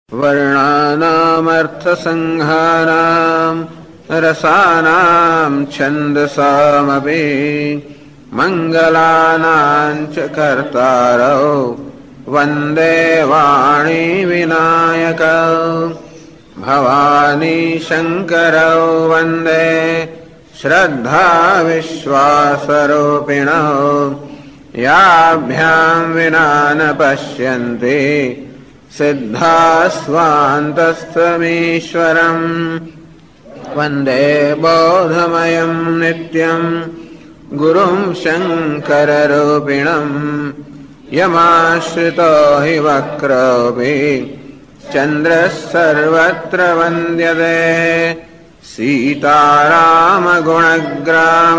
वर्णानामर्थसंहानाम् रसानाम् छन्दसामपि मङ्गलानाम् च कर्तारौ वन्दे वाणी विनायकौ भवानी शङ्करौ वन्दे श्रद्धा विश्वासरूपिणौ याभ्याम् विना न पश्यन्ति सिद्धास्वान्तस्थमीश्वरम् वन्दे बोधमयम् नित्यम् गुरुम् शङ्कररूपिणम् यमाश्रितो हि वक्रोऽपि चन्द्रः सर्वत्र वन्द्यते सीतारामगुणग्राम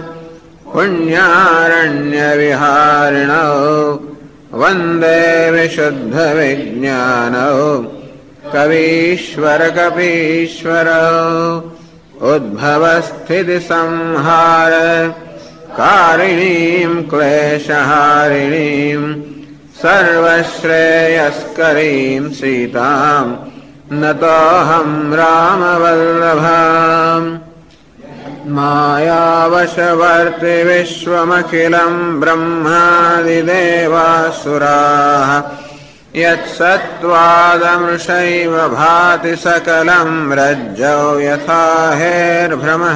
पुण्यारण्यविहारिणौ वन्दे विशुद्धविज्ञानौ कवीश्वरकपीश्वरौ उद्भवस्थितिसंहार कारिणीम् क्लेशहारिणीम् सर्वश्रेयस्करीम् सीताम् नतोऽहम् रामवल्लभाम् मायावशवर्ति विश्वमखिलम् ब्रह्मादिदेवासुराः यत्सत्त्वादमृषैव भाति सकलम् रज्जौ यथा हेर्भ्रमः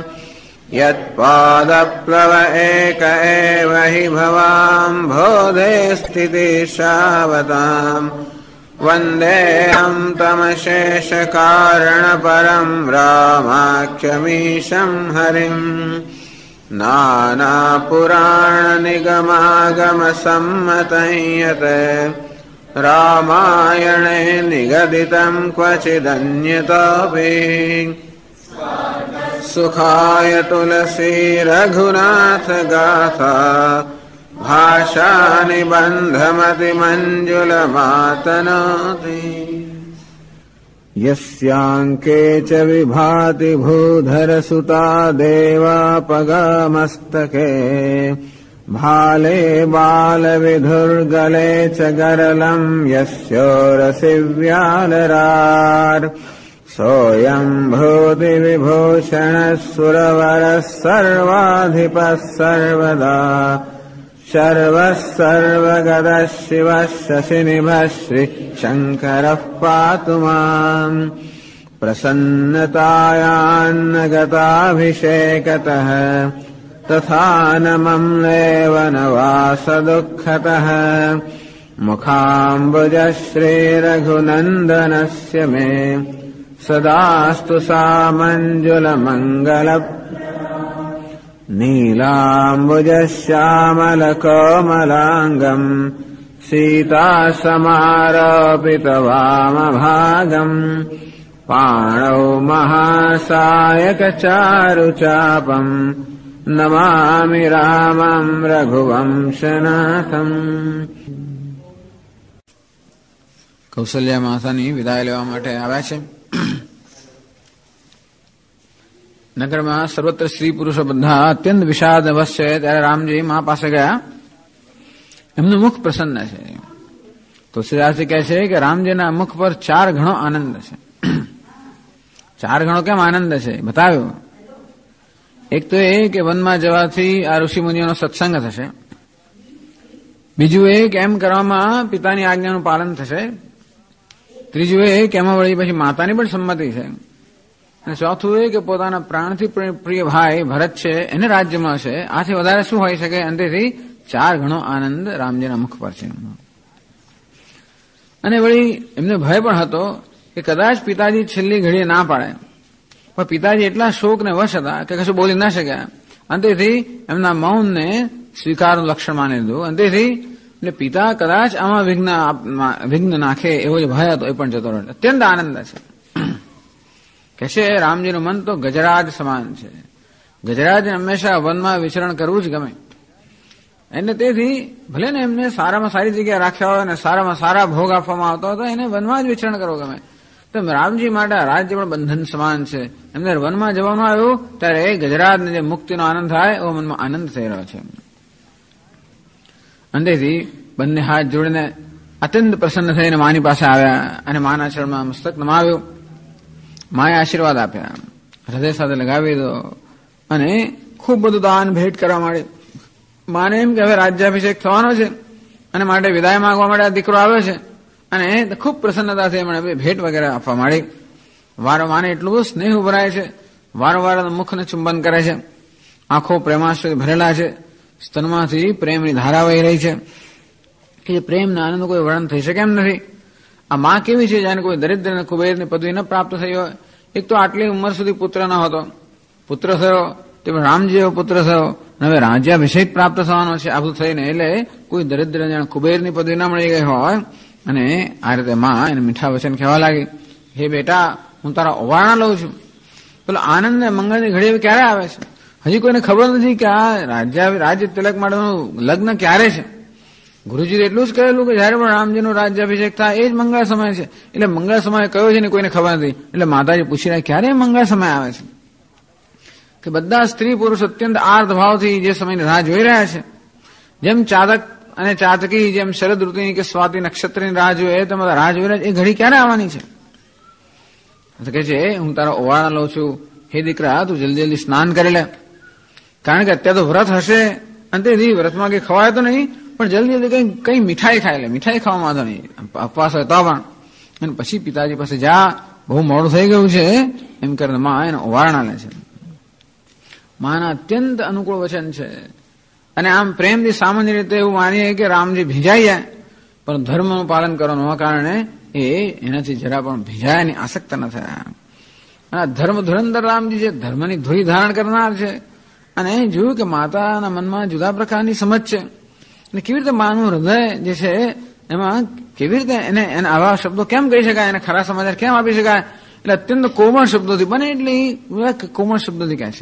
यत्पादप्लव एक एव हि भवाम् बोधे स्थितिशावताम् वन्देऽहम् तमशेषकारणपरम् रामाख्यमीशम् हरिम् नानापुराणनिगमागमसम्मतं यत् रामायणे निगदितम् क्वचिदन्यतोऽपि सुखाय तुलसी रघुनाथ गाथा भाषा निबन्धमतिमञ्जुलमातनोति यस्याङ्के च विभाति भूधरसुता देवापगामस्तके भाले बालविधुर्गले च गरलम् यस्योरसि व्यालरार् सोऽयम् भूतिविभूषणः सुरवरः सर्वाधिपः सर्वदा शर्वः सर्वगतः शिवः शशिनिभः श्रीशङ्करः पातु माम् प्रसन्नतायान्न गताभिषेकतः तथा न मम्लेव न वासदुःखतः मुखाम्बुजः श्रीरघुनन्दनस्य मे सदास्तु सामञ्जुलमङ्गल नीलाम्बुजश्यामलकोमलाङ्गम् सीतासमारोपितवामभागम् पाणौ महासायकचारुचापम् नमामि रामम् रघुवंशनाथम्। કૌશલ્યા માતાની વિદાય લેવા માટે આવ્યા છે. નગરમાં સર્વત્ર સ્ત્રી પુરુષો બધા અત્યંત વિષાદ વશ છે. ત્યારે રામજી મા પાસે ગયા. એમનું મુખ પ્રસન્ન છે. તુલસીદાસજી કહે છે કે રામજીના મુખ પર 4 ગણો આનંદ છે. 4 ગણો કેમ આનંદ છે બતાવ્યું. એક તો એ કે વનમાં જવાથી આ ઋષિ મુનિઓનો સત્સંગ થશે. બીજું એ કે એમ કરવામાં પિતાની આજ્ઞાનું પાલન થશે. ત્રીજું એ કે એમાં વળી પછી માતાની પણ સંમતિ છે. અને ચોથું એ કે પોતાના પ્રાણથી પ્રિય ભાઈ ભરત છે એને રાજ્ય મળશે. આથી વધારે શું હોઈ શકે. અંતેથી 4 ગણો આનંદ રામજીના મુખ પર છે. અને વળી એમને ભય પણ હતો કે કદાચ પિતાજી છેલ્લી ઘડીએ ના પાડે. પણ પિતાજી એટલા શોકને વશ હતા કે કશું બોલી ના શક્યા. અંતેથી એમના મૌનને સ્વીકારનું લક્ષણ માની લીધું. અંતેથી એટલે પિતા કદાચ આમાં વિઘ્ન નાખે એવો જ ભય હતો. એ પણ જતો રહ્યો. અત્યંત આનંદ છે. કે છે રામજીનું મન તો ગજરાજ સમાન છે. ગજરાજને હંમેશા વનમાં વિચરણ કરવું જ ગમે. એને તેથી ભલે ને એમને સારામાં સારી જગ્યા રાખ્યા હોય અને સારામાં સારા ભોગ આપવામાં આવતો હતો એને વનમાં જ વિચરણ કરવું ગમે. તો રામજી માટે રાજ્ય પણ બંધન સમાન છે. એમને વનમાં જવાનું આવ્યું ત્યારે એ ગજરાજને જે મુક્તિનો આનંદ થાય એવો મનમાં આનંદ થઈ રહ્યો છે. અંતેથી બંને હાથ જોડીને અત્યંત પ્રસન્ન થઈને માની પાસે આવ્યા અને માના ચરણમાં મસ્તક નમાવ્યું. માએ આશીર્વાદ આપ્યા, હૃદય સાથે લગાવી દો અને ખૂબ બધું દાન ભેટ કરવા માંડી. માને એમ કે હવે રાજ્યાભિષેક થવાનો છે અને માટે વિદાય માંગવા માટે આ દીકરો આવ્યો છે અને ખૂબ પ્રસન્નતાથી એમણે ભેટ વગેરે આપવા માંડી. વારંવાર એટલું બધું સ્નેહ ઉભરાય છે, વારંવાર મુખને ચુંબન કરે છે, આંખો પ્રેમાશ્રય ભરેલા છે, સ્તનમાંથી પ્રેમની ધારા વહી રહી છે કે જે પ્રેમના આનંદ કોઈ વર્ણન થઈ શકે એમ નથી. આ માં કેવી છે જાણે કોઈ દરિદ્ર અને કુબેરની પદવી ન પ્રાપ્ત થઈ હોય. એક તો આટલી ઉંમર સુધી પુત્ર ન હતો, પુત્ર થયો તે રામજી એવો પુત્ર થયો અને હવે રાજ્યાભિષેક પ્રાપ્ત થવાનો છે આ બધું થઈને, એટલે કોઈ દરિદ્ર જાણે કુબેરની પદવી ન મળી ગઈ હોય. અને આ રીતે માં એને મીઠા વચન કહેવા લાગી, હે બેટા હું તારા ઓવારણા લઉં છું. પેલો આનંદ ને મંગળની ઘડી ક્યારે આવે છે? હજી કોઈને ખબર નથી કે આ રાજ્ય તિલક માટેનું લગ્ન ક્યારે છે. ગુરુજી એટલું જ કહેલું કે જયારે પણ રામજીનું રાજ્યાભિષેક થાય એ જ મંગળ સમય છે. એટલે મંગળ સમય કયો છે ને કોઈને ખબર નથી. એટલે માતાજી પૂછી રહ્યા ક્યારે મંગળ સમય આવે છે? કે બધા સ્ત્રી પુરુષ અત્યંત આર્ધ ભાવથી જે સમયની રાહ જોઈ રહ્યા છે. જેમ ચાતક અને ચાતકી, જેમ શરદ ઋતુની કે સ્વાતિ નક્ષત્રની રાહ જોઈએ તેમ રાહ જોઈ રહ્યા છે. એ ઘડી ક્યારે આવવાની છે? કે છે હું તારા ઓવાળા લઉં છું, હે દીકરા તું જલ્દી જલ્દી સ્નાન કરી લે, કારણ કે અત્યારે તો વ્રત હશે અને તેથી વ્રતમાં કઈ ખવાય તો નહીં, પણ જલ્દી જલ્દી કઈ મીઠાઈ ખાઈ લે. મીઠાઈ ખાવા માંધો નહીં, ઉપવાસ હોય તો પણ. અને પછી પિતાજી પાસે જા, બહુ મોડું થઈ ગયું છે એમ કરીને માં એને ઓવારણા લે છે. માના અત્યંત અનુકૂળ વચન છે અને આમ પ્રેમથી સામાન્ય રીતે એવું માનીએ કે રામજી ભીંજાઈ જાય, પણ ધર્મનું પાલન કરવાનું હોવા કારણે એનાથી જરા પણ ભીંજાયાની આસક્ત ન થયા. અને ધર્મ ધુરંધર રામજી છે, ધર્મની ધૂરી ધારણ કરનાર છે. અને જોયું કે માતાના મનમાં જુદા પ્રકારની સમજ છે અને કેવી રીતે માનું હૃદય જે છે એમાં કેવી રીતે એને આવા શબ્દો કેમ કહી શકાય, એને ખરા સમાચાર કેમ આપી શકાય. એટલે અત્યંત કોમળ શબ્દોથી, બને એટલી કોમળ શબ્દોથી કહે છે.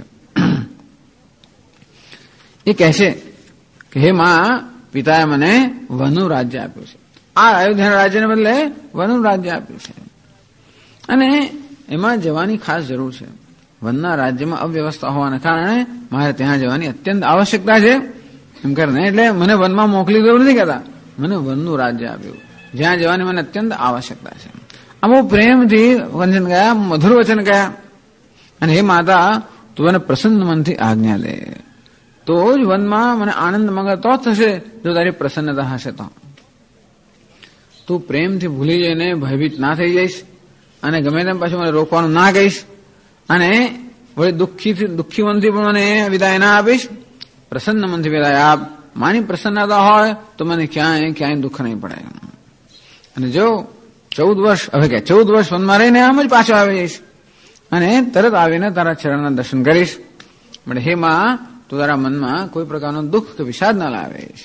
એ કહે છે કે હે માં, પિતાએ મને વનનું રાજ્ય આપ્યું છે. આ અયોધ્યા રાજ્યને બદલે વનનું રાજ્ય આપ્યું છે અને એમાં જવાની ખાસ જરૂર છે. વનના રાજ્યમાં અવ્યવસ્થા હોવાના કારણે મારે ત્યાં જવાની અત્યંત આવશ્યકતા છે એમ કરીને. એટલે મને વનમાં મોકલી દેવું નથી કહેતા, મને વનનું રાજ્ય આપ્યું જ્યાં જવાની મને અત્યંત આવશ્યકતા છે. આ બહુ પ્રેમથી વચન ગયા, મધુર વચન ગયા. અને હે માતા, તું મને પ્રસન્ન મનથી આજ્ઞા દે, તો જ વનમાં મને આનંદ મંગળ તો થશે જો તારી પ્રસન્નતા હશે તો. તું પ્રેમથી ભૂલી જઈને ભયભીત ના થઈ જઈશ અને ગમે તેમ પાછું મને રોકવાનું ના કહીશ અને વળી દુઃખી મનથી પણ મને વિદાય ના આપીશ. પ્રસન્ન મનથી વિદાય આપ. માની પ્રસન્નતા હોય તો મને ક્યાંય દુઃખ નહીં પડે. અને જો 14 વર્ષ વનમાં રહીને આમ જ પાછો આવી જઈશ અને તરત આવીને તારા ચરણના દર્શન કરીશ. એટલે હે માં, તું તારા મનમાં કોઈ પ્રકારનો દુઃખ કે વિષાદ ના લાવીશ.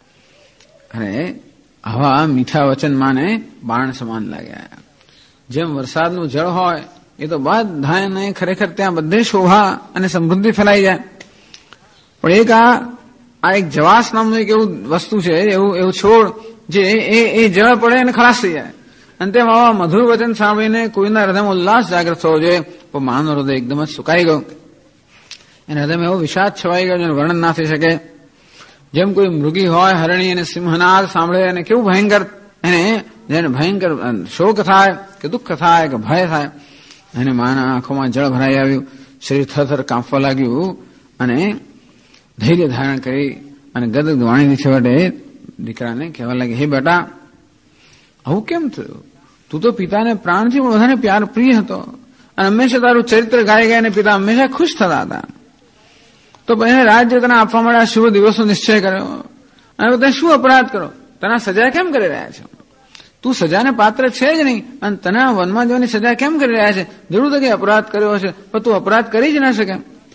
અને આવા મીઠા વચન માને બાણ સમાન લાગ્યા. જેમ વરસાદનું જળ હોય એ તો બધાને ખરેખર ત્યાં બધે શોભા અને સમૃદ્ધિ ફેલાઈ જાય, પણ એક જવાસ નામનું એક એવું વસ્તુ છે, એવું છોડ જે એ જળ પડે અને ખલાસ થઈ જાય. અને તેમ આવા મધુર વચન સાંભળીને કોઈના હૃદયમાં ઉલ્લાસ જાગૃત થવો જોઈએ, પણ માનવ હૃદય એકદમ જ સુકાઈ ગયું. એના હૃદયમાં એવો વિષાદ છવાઈ ગયો જેનું વર્ણન ના થઈ શકે. જેમ કોઈ મૃગી હોય, હરણી અને સિંહનાદ સાંભળે અને કેવું ભયંકર જેને ભયંકર શોક થાય કે દુઃખ થાય કે ભય થાય, અને માના આંખોમાં જળ ભરાઈ આવ્યું, શરીર થરથર કાંપવા લાગ્યું અને ધૈર્ય ધારણ કરી અને ગદગદ વાણીથી છેવટે દીકરાને કહેવા લાગી, હે બેટા, આવું કેમ થયું? તું તો પિતાને પ્રાણથી પણ વધારે પ્રિય હતો અને હંમેશા તારું ચરિત્ર ગાઈ ગાઈને પિતા હંમેશા ખુશ થતા હતા. તો એને રાજ્ય તને આપવા માટે શુભ દિવસનો નિશ્ચય કર્યો અને તને શું અપરાધ કરો? તને સજા કેમ કરી રહ્યા છે? તું સજાને પાત્ર છે જ નહીં અને તને વનમાં જવાની સજા કેમ કરી રહ્યા છે? જરૂર તો કઈ અપરાધ કર્યો હશે, પણ તું અપરાધ કરી જ ના શકે.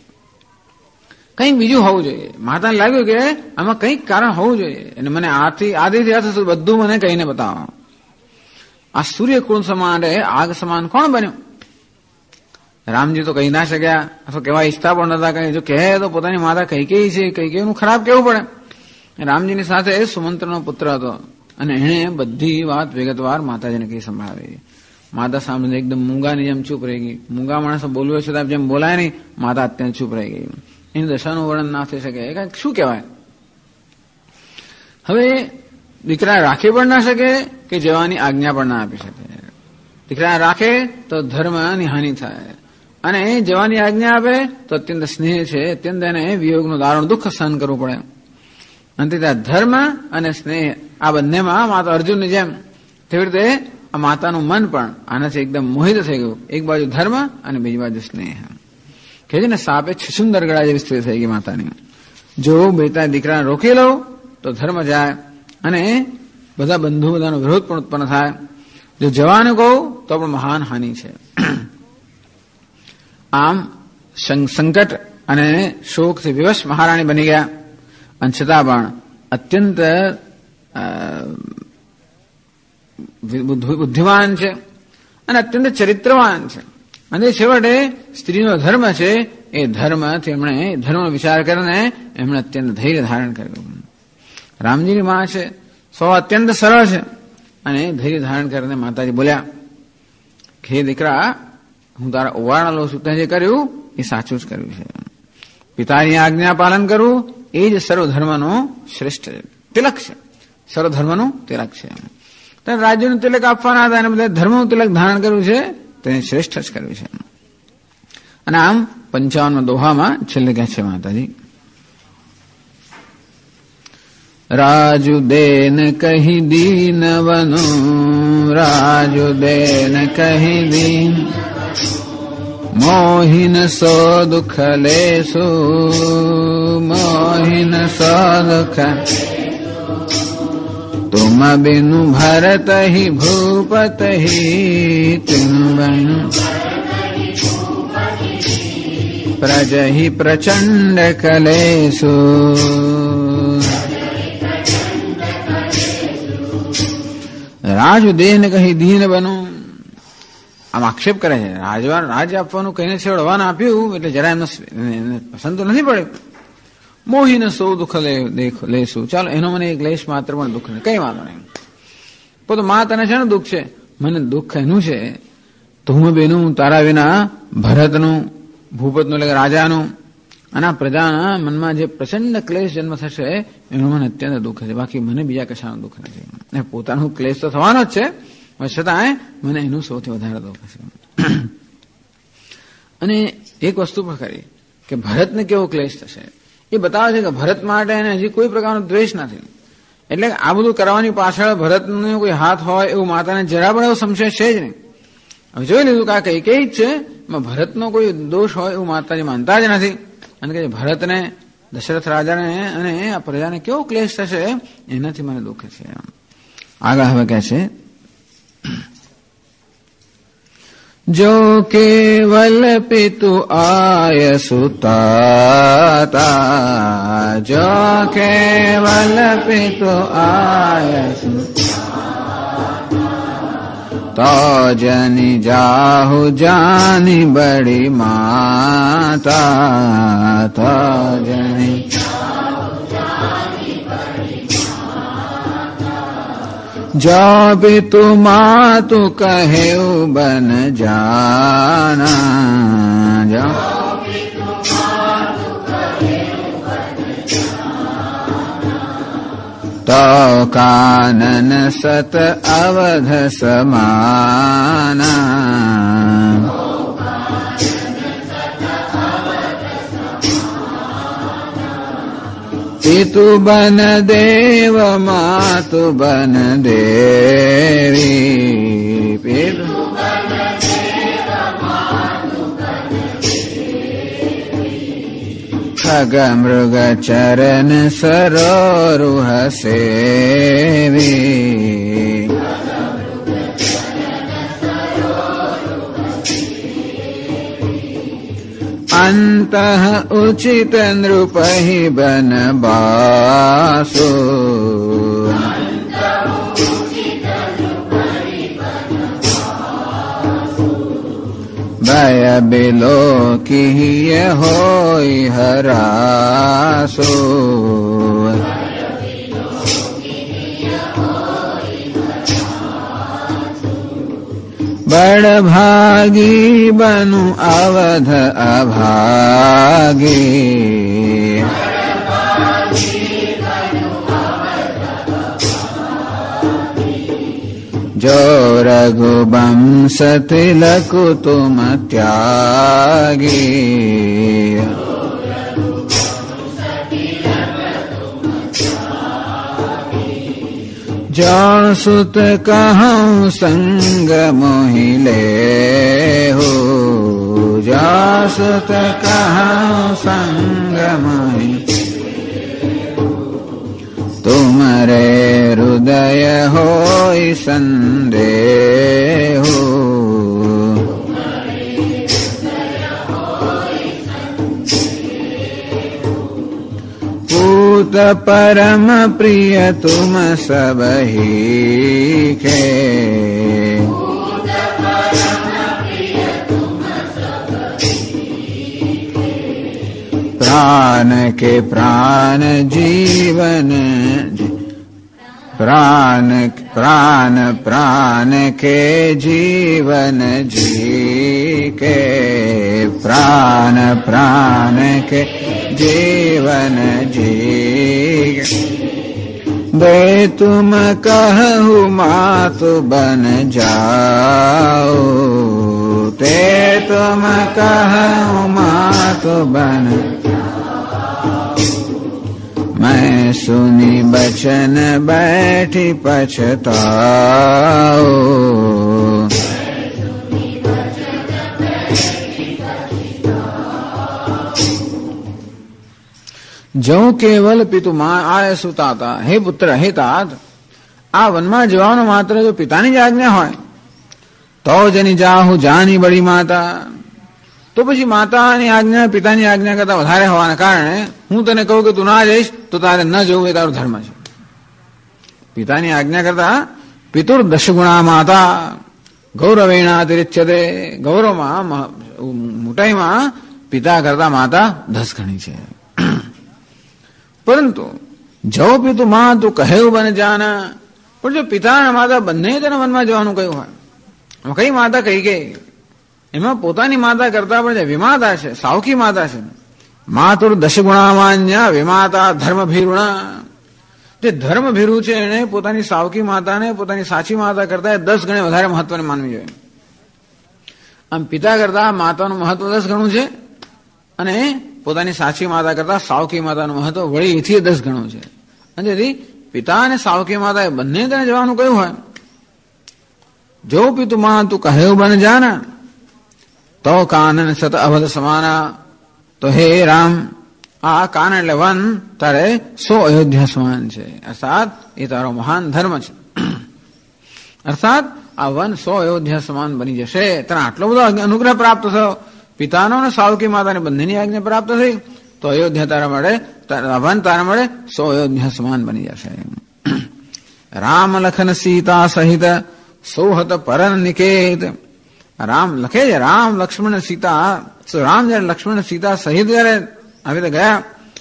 કંઈક બીજું હોવું જોઈએ. માતાને લાગ્યું કે આમાં કંઈક કારણ હોવું જોઈએ અને મને આદિથી અંત સુધી બધું મને કહીને બતાવો. આ સૂર્યકુંડ સમાન આગ સમાન કોણ બન્યું? રામજી તો કહી ના શક્યા અથવા કહેવા ઈચ્છતા પણ નતા. કઈ જો કહે તો પોતાની માતા કૈકેયી છે, કૈકેયીનું ખરાબ કેવું પડે. રામજીની સાથે સુમંત્રનો પુત્ર હતો અને એણે બધી વાત વિગતવાર માતાજીને કહી સંભળાવી. માતા સાંભળીને એકદમ મૂંગાની જેમ ચૂપ રહી ગઈ. મૂંગા માણસો બોલવે છે જેમ બોલાય નહીં, માતા અત્યંત ચૂપ રહી ગઈ. એની દશાનું વર્ણન ના થઈ શકે. શું કહેવાય? હવે દીકરા રાખી પણ ના શકે કે જવાની આજ્ઞા પણ ના આપી શકે. દીકરા રાખે તો ધર્મની હાનિ થાય અને જવાની આજ્ઞા આપે તો અત્યંત સ્નેહ છે, અત્યંત એને વિયોગનું દારૂણ દુઃખ સહન કરવું પડે. અંતે ત્યાં ધર્મ અને સ્નેહ આ બંનેમાં માતા અર્જુનની જેમ તેવી રીતે આ માતાનું મન પણ આનાથી એકદમ મોહિત થઈ ગયું. એક બાજુ ધર્મ અને બીજી બાજુ સ્નેહ. કે છે ને સાપે છસુંદર ગળા જેવી સ્થિતિ થઈ ગઈ માતાની. જો બેટા દીકરાને રોકી લઉં તો ધર્મ જાય અને બધા બંધુ બધાનો વિરોધ પણ ઉત્પન્ન થાય. જો જવાનું કહું તો પણ મહાન હાનિ છે. આમ સંકટ અને શોકથી વિવશ મહારાણી બની ગયા અને છતાં પણ અત્યંત બુદ્ધિમાન છે અને અત્યંત ચરિત્રવાન છે. અને છેવટે સ્ત્રીનો ધર્મ છે એ ધર્મથી એમણે ધર્મનો વિચાર કરીને એમણે અત્યંત ધૈર્ય ધારણ કર્યું. રામજીની માં છે, સ્વ અત્યંત સરળ છે અને ધૈર્ય ધારણ કરીને માતાજી બોલ્યા કે હે દીકરા, હું તારા ઓવારણા લઉં છું. તે જે કર્યું એ સાચું જ કર્યું છે. પિતાની આજ્ઞા પાલન કરવું એ જ સર્વધર્મનો શ્રેષ્ઠ તિલક છે. સર્વધર્મનું તિલક છે. રાજ્યનું તિલક આપવાના હતા અને બધા ધર્મનું તિલક ધારણ કર્યું છે તેને શ્રેષ્ઠ જ કર્યું છે. અને આમ 55 દોહામાં છેલ્લે કહે છે માતાજી, રાજુદેન કહી દીન વનો, રાજુદેન કહી દીન મોહિન સો દુઃખ લેસુ, મોહિન સો દુઃખ तुम बिनु भरत ही भूपत ही, तुम बिनु प्रज ही प्रचंड कलेसु. રાજુદેહ ને કહી દીન બનો. આમ આક્ષેપ કરે છે. રાજ્ય આપવાનું કહીને છેવડવાને આપ્યું એટલે જરા એમને પસંદ તો નથી પડ્યું. મોહીને સૌ દુઃખ લેશું, ચાલો એનો મને એક લેશ માત્ર પણ દુઃખ નહીં, કઈ વાંધો નહીં. તો માં તને છે ને દુઃખ છે, મને દુઃખ એનું છે તો હું બેનું તારા વિના ભરતનું, ભૂપતનું એટલે રાજાનું અને પ્રજાના મનમાં જે પ્રચંડ ક્લેશ જન્મ થશે એનું મને અત્યંત દુઃખ છે. બાકી મને બીજા કશાનું દુઃખ નથી. પોતાનું ક્લેશ તો થવાનો જ છે, છતાં મને એનું સૌથી વધારે દુઃખ છે. અને એક વસ્તુ પણ ખરી કે ભરતને કેવો ક્લેશ થશે એ બતાવે છે કે ભરત માટે એને હજી કોઈ પ્રકારનો દ્વેષ નથી. એટલે આ બધું કરવાની પાછળ ભરતનો કોઈ હાથ હોય એવું માતાને જરા પણ એવો સંશય છે જ નહીં. હવે જોઈ લીધું કે આ કઈ જ છે, ભરતનો કોઈ દોષ હોય એવું માતાજી માનતા જ નથી. અને કે ભરતને, દશરથ રાજાને અને આ પ્રજાને કેવો ક્લેશ થશે એનાથી મને દુઃખ છે. આગળ હવે કહે છે, जो केवल पितु आय सुताता, जो केवल पितु आय सुताता, तो जनि जाहु जानी बड़ी माता, तो जनि जो भी तु मातु कहे बन जाना, जो तो कानन सत अवध समाना, पितु बन देव मातु बन देवी, पितु खग मृग चरण सरोरुह सेवी, अंतः उचित नृप ही बन बासु, भय बिलो की होई हरासु, बड़ भागी बनु अवध अभागी, જો રઘુવંશ તિલક તુમ ત્યાગી, જો સુત કહું સંગ મોહિ લેહુ, જો સુત કહું સંગ મોહિ, તુમરે હૃદય હોય સંદેહુ, પૂત પરમ પ્રિય તુમ સબ હી प्राण के प्राण जीवन, प्राण प्राण प्राण के जीवन जी के, प्राण प्राण के जीवन जी दे तुम कहु मातु बन जाओ, ते तुम कहु मातु बन, मैं सुनी बचन बैठी पछताओ, जो केवल પિતુ આય સુતાતા, હે પુત્ર હે તાત, આ વનમાં જવાનો માત્ર જો પિતાની જ આજ્ઞા હોય તો જની જાહુ જાની બડી માતા, તો પછી માતાની આજ્ઞા પિતાની આજ્ઞા કરતા વધારે હોવાના કારણે હું તને કહું કે તું ના જઈશ તો તારે ન જવું એ તારો ધર્મ છે. પિતાની આજ્ઞા કરતા પિતુર દશગુણા માતા ગૌરવેણા અતિરિચ્યતે, ગૌરવમાં મોટાઈમાં પિતા કરતા માતા 10 ગણી છે. પરંતુ જો પિતુ માં તું કહ્યું બન જાના, પણ જો પિતા અને માતા બંને તેને વનમાં જવાનું કહ્યું હોય, કઈ માતા કઈ ગઈ, એમાં પોતાની માતા કરતા પણ જે વિમાતા છે, સાવકી માતા છે, માતુર દશગુણામાન્ય વિમાતા ધર્મભીરુણા, જે ધર્મભીરુ છે એને પોતાની સાવકી માતાને પોતાની સાચી માતા કરતા 10 ગણે વધારે મહત્વને માનવી જોઈએ. આમ પિતા કરતા માતાનું મહત્વ 10 ગણું છે અને પોતાની સાચી માતા કરતા સાવકી માતાનું મહત્વ વળી એથી 10 ગણું છે. અને જેથી પિતા અને સાવકી માતાએ બંને તેને જવાનું કહ્યું હોય, જો પિતુ માં તું કહ્યું બન જાના, તો કાનન સત અવધ સમાના, તો હે રામ આ કાન એટલે વન તારે 100 અયોધ્યા સમાન છે, અર્થાત એ તારો મહાન ધર્મ છે. અર્થાત આ વન 100 અયોધ્યા સમાન બની જશે. તને આટલો બધો અનુગ્રહ પ્રાપ્ત થયો, પિતાનો અને સાવકી માતાને બંનેની આજ્ઞા પ્રાપ્ત થઈ, તો અયોધ્યા તારા મળે, વન તારા મળે 100 અયોધ્યા સમાન બની જશે. રામ લખન સીતા સહિત સૌહત પરન નિકેત, રામ લખે છે રામ લક્ષ્મણ સીતા, રામ જયારે લક્ષ્મણ સીતા સહિત જયારે આવી રીતે ગયા,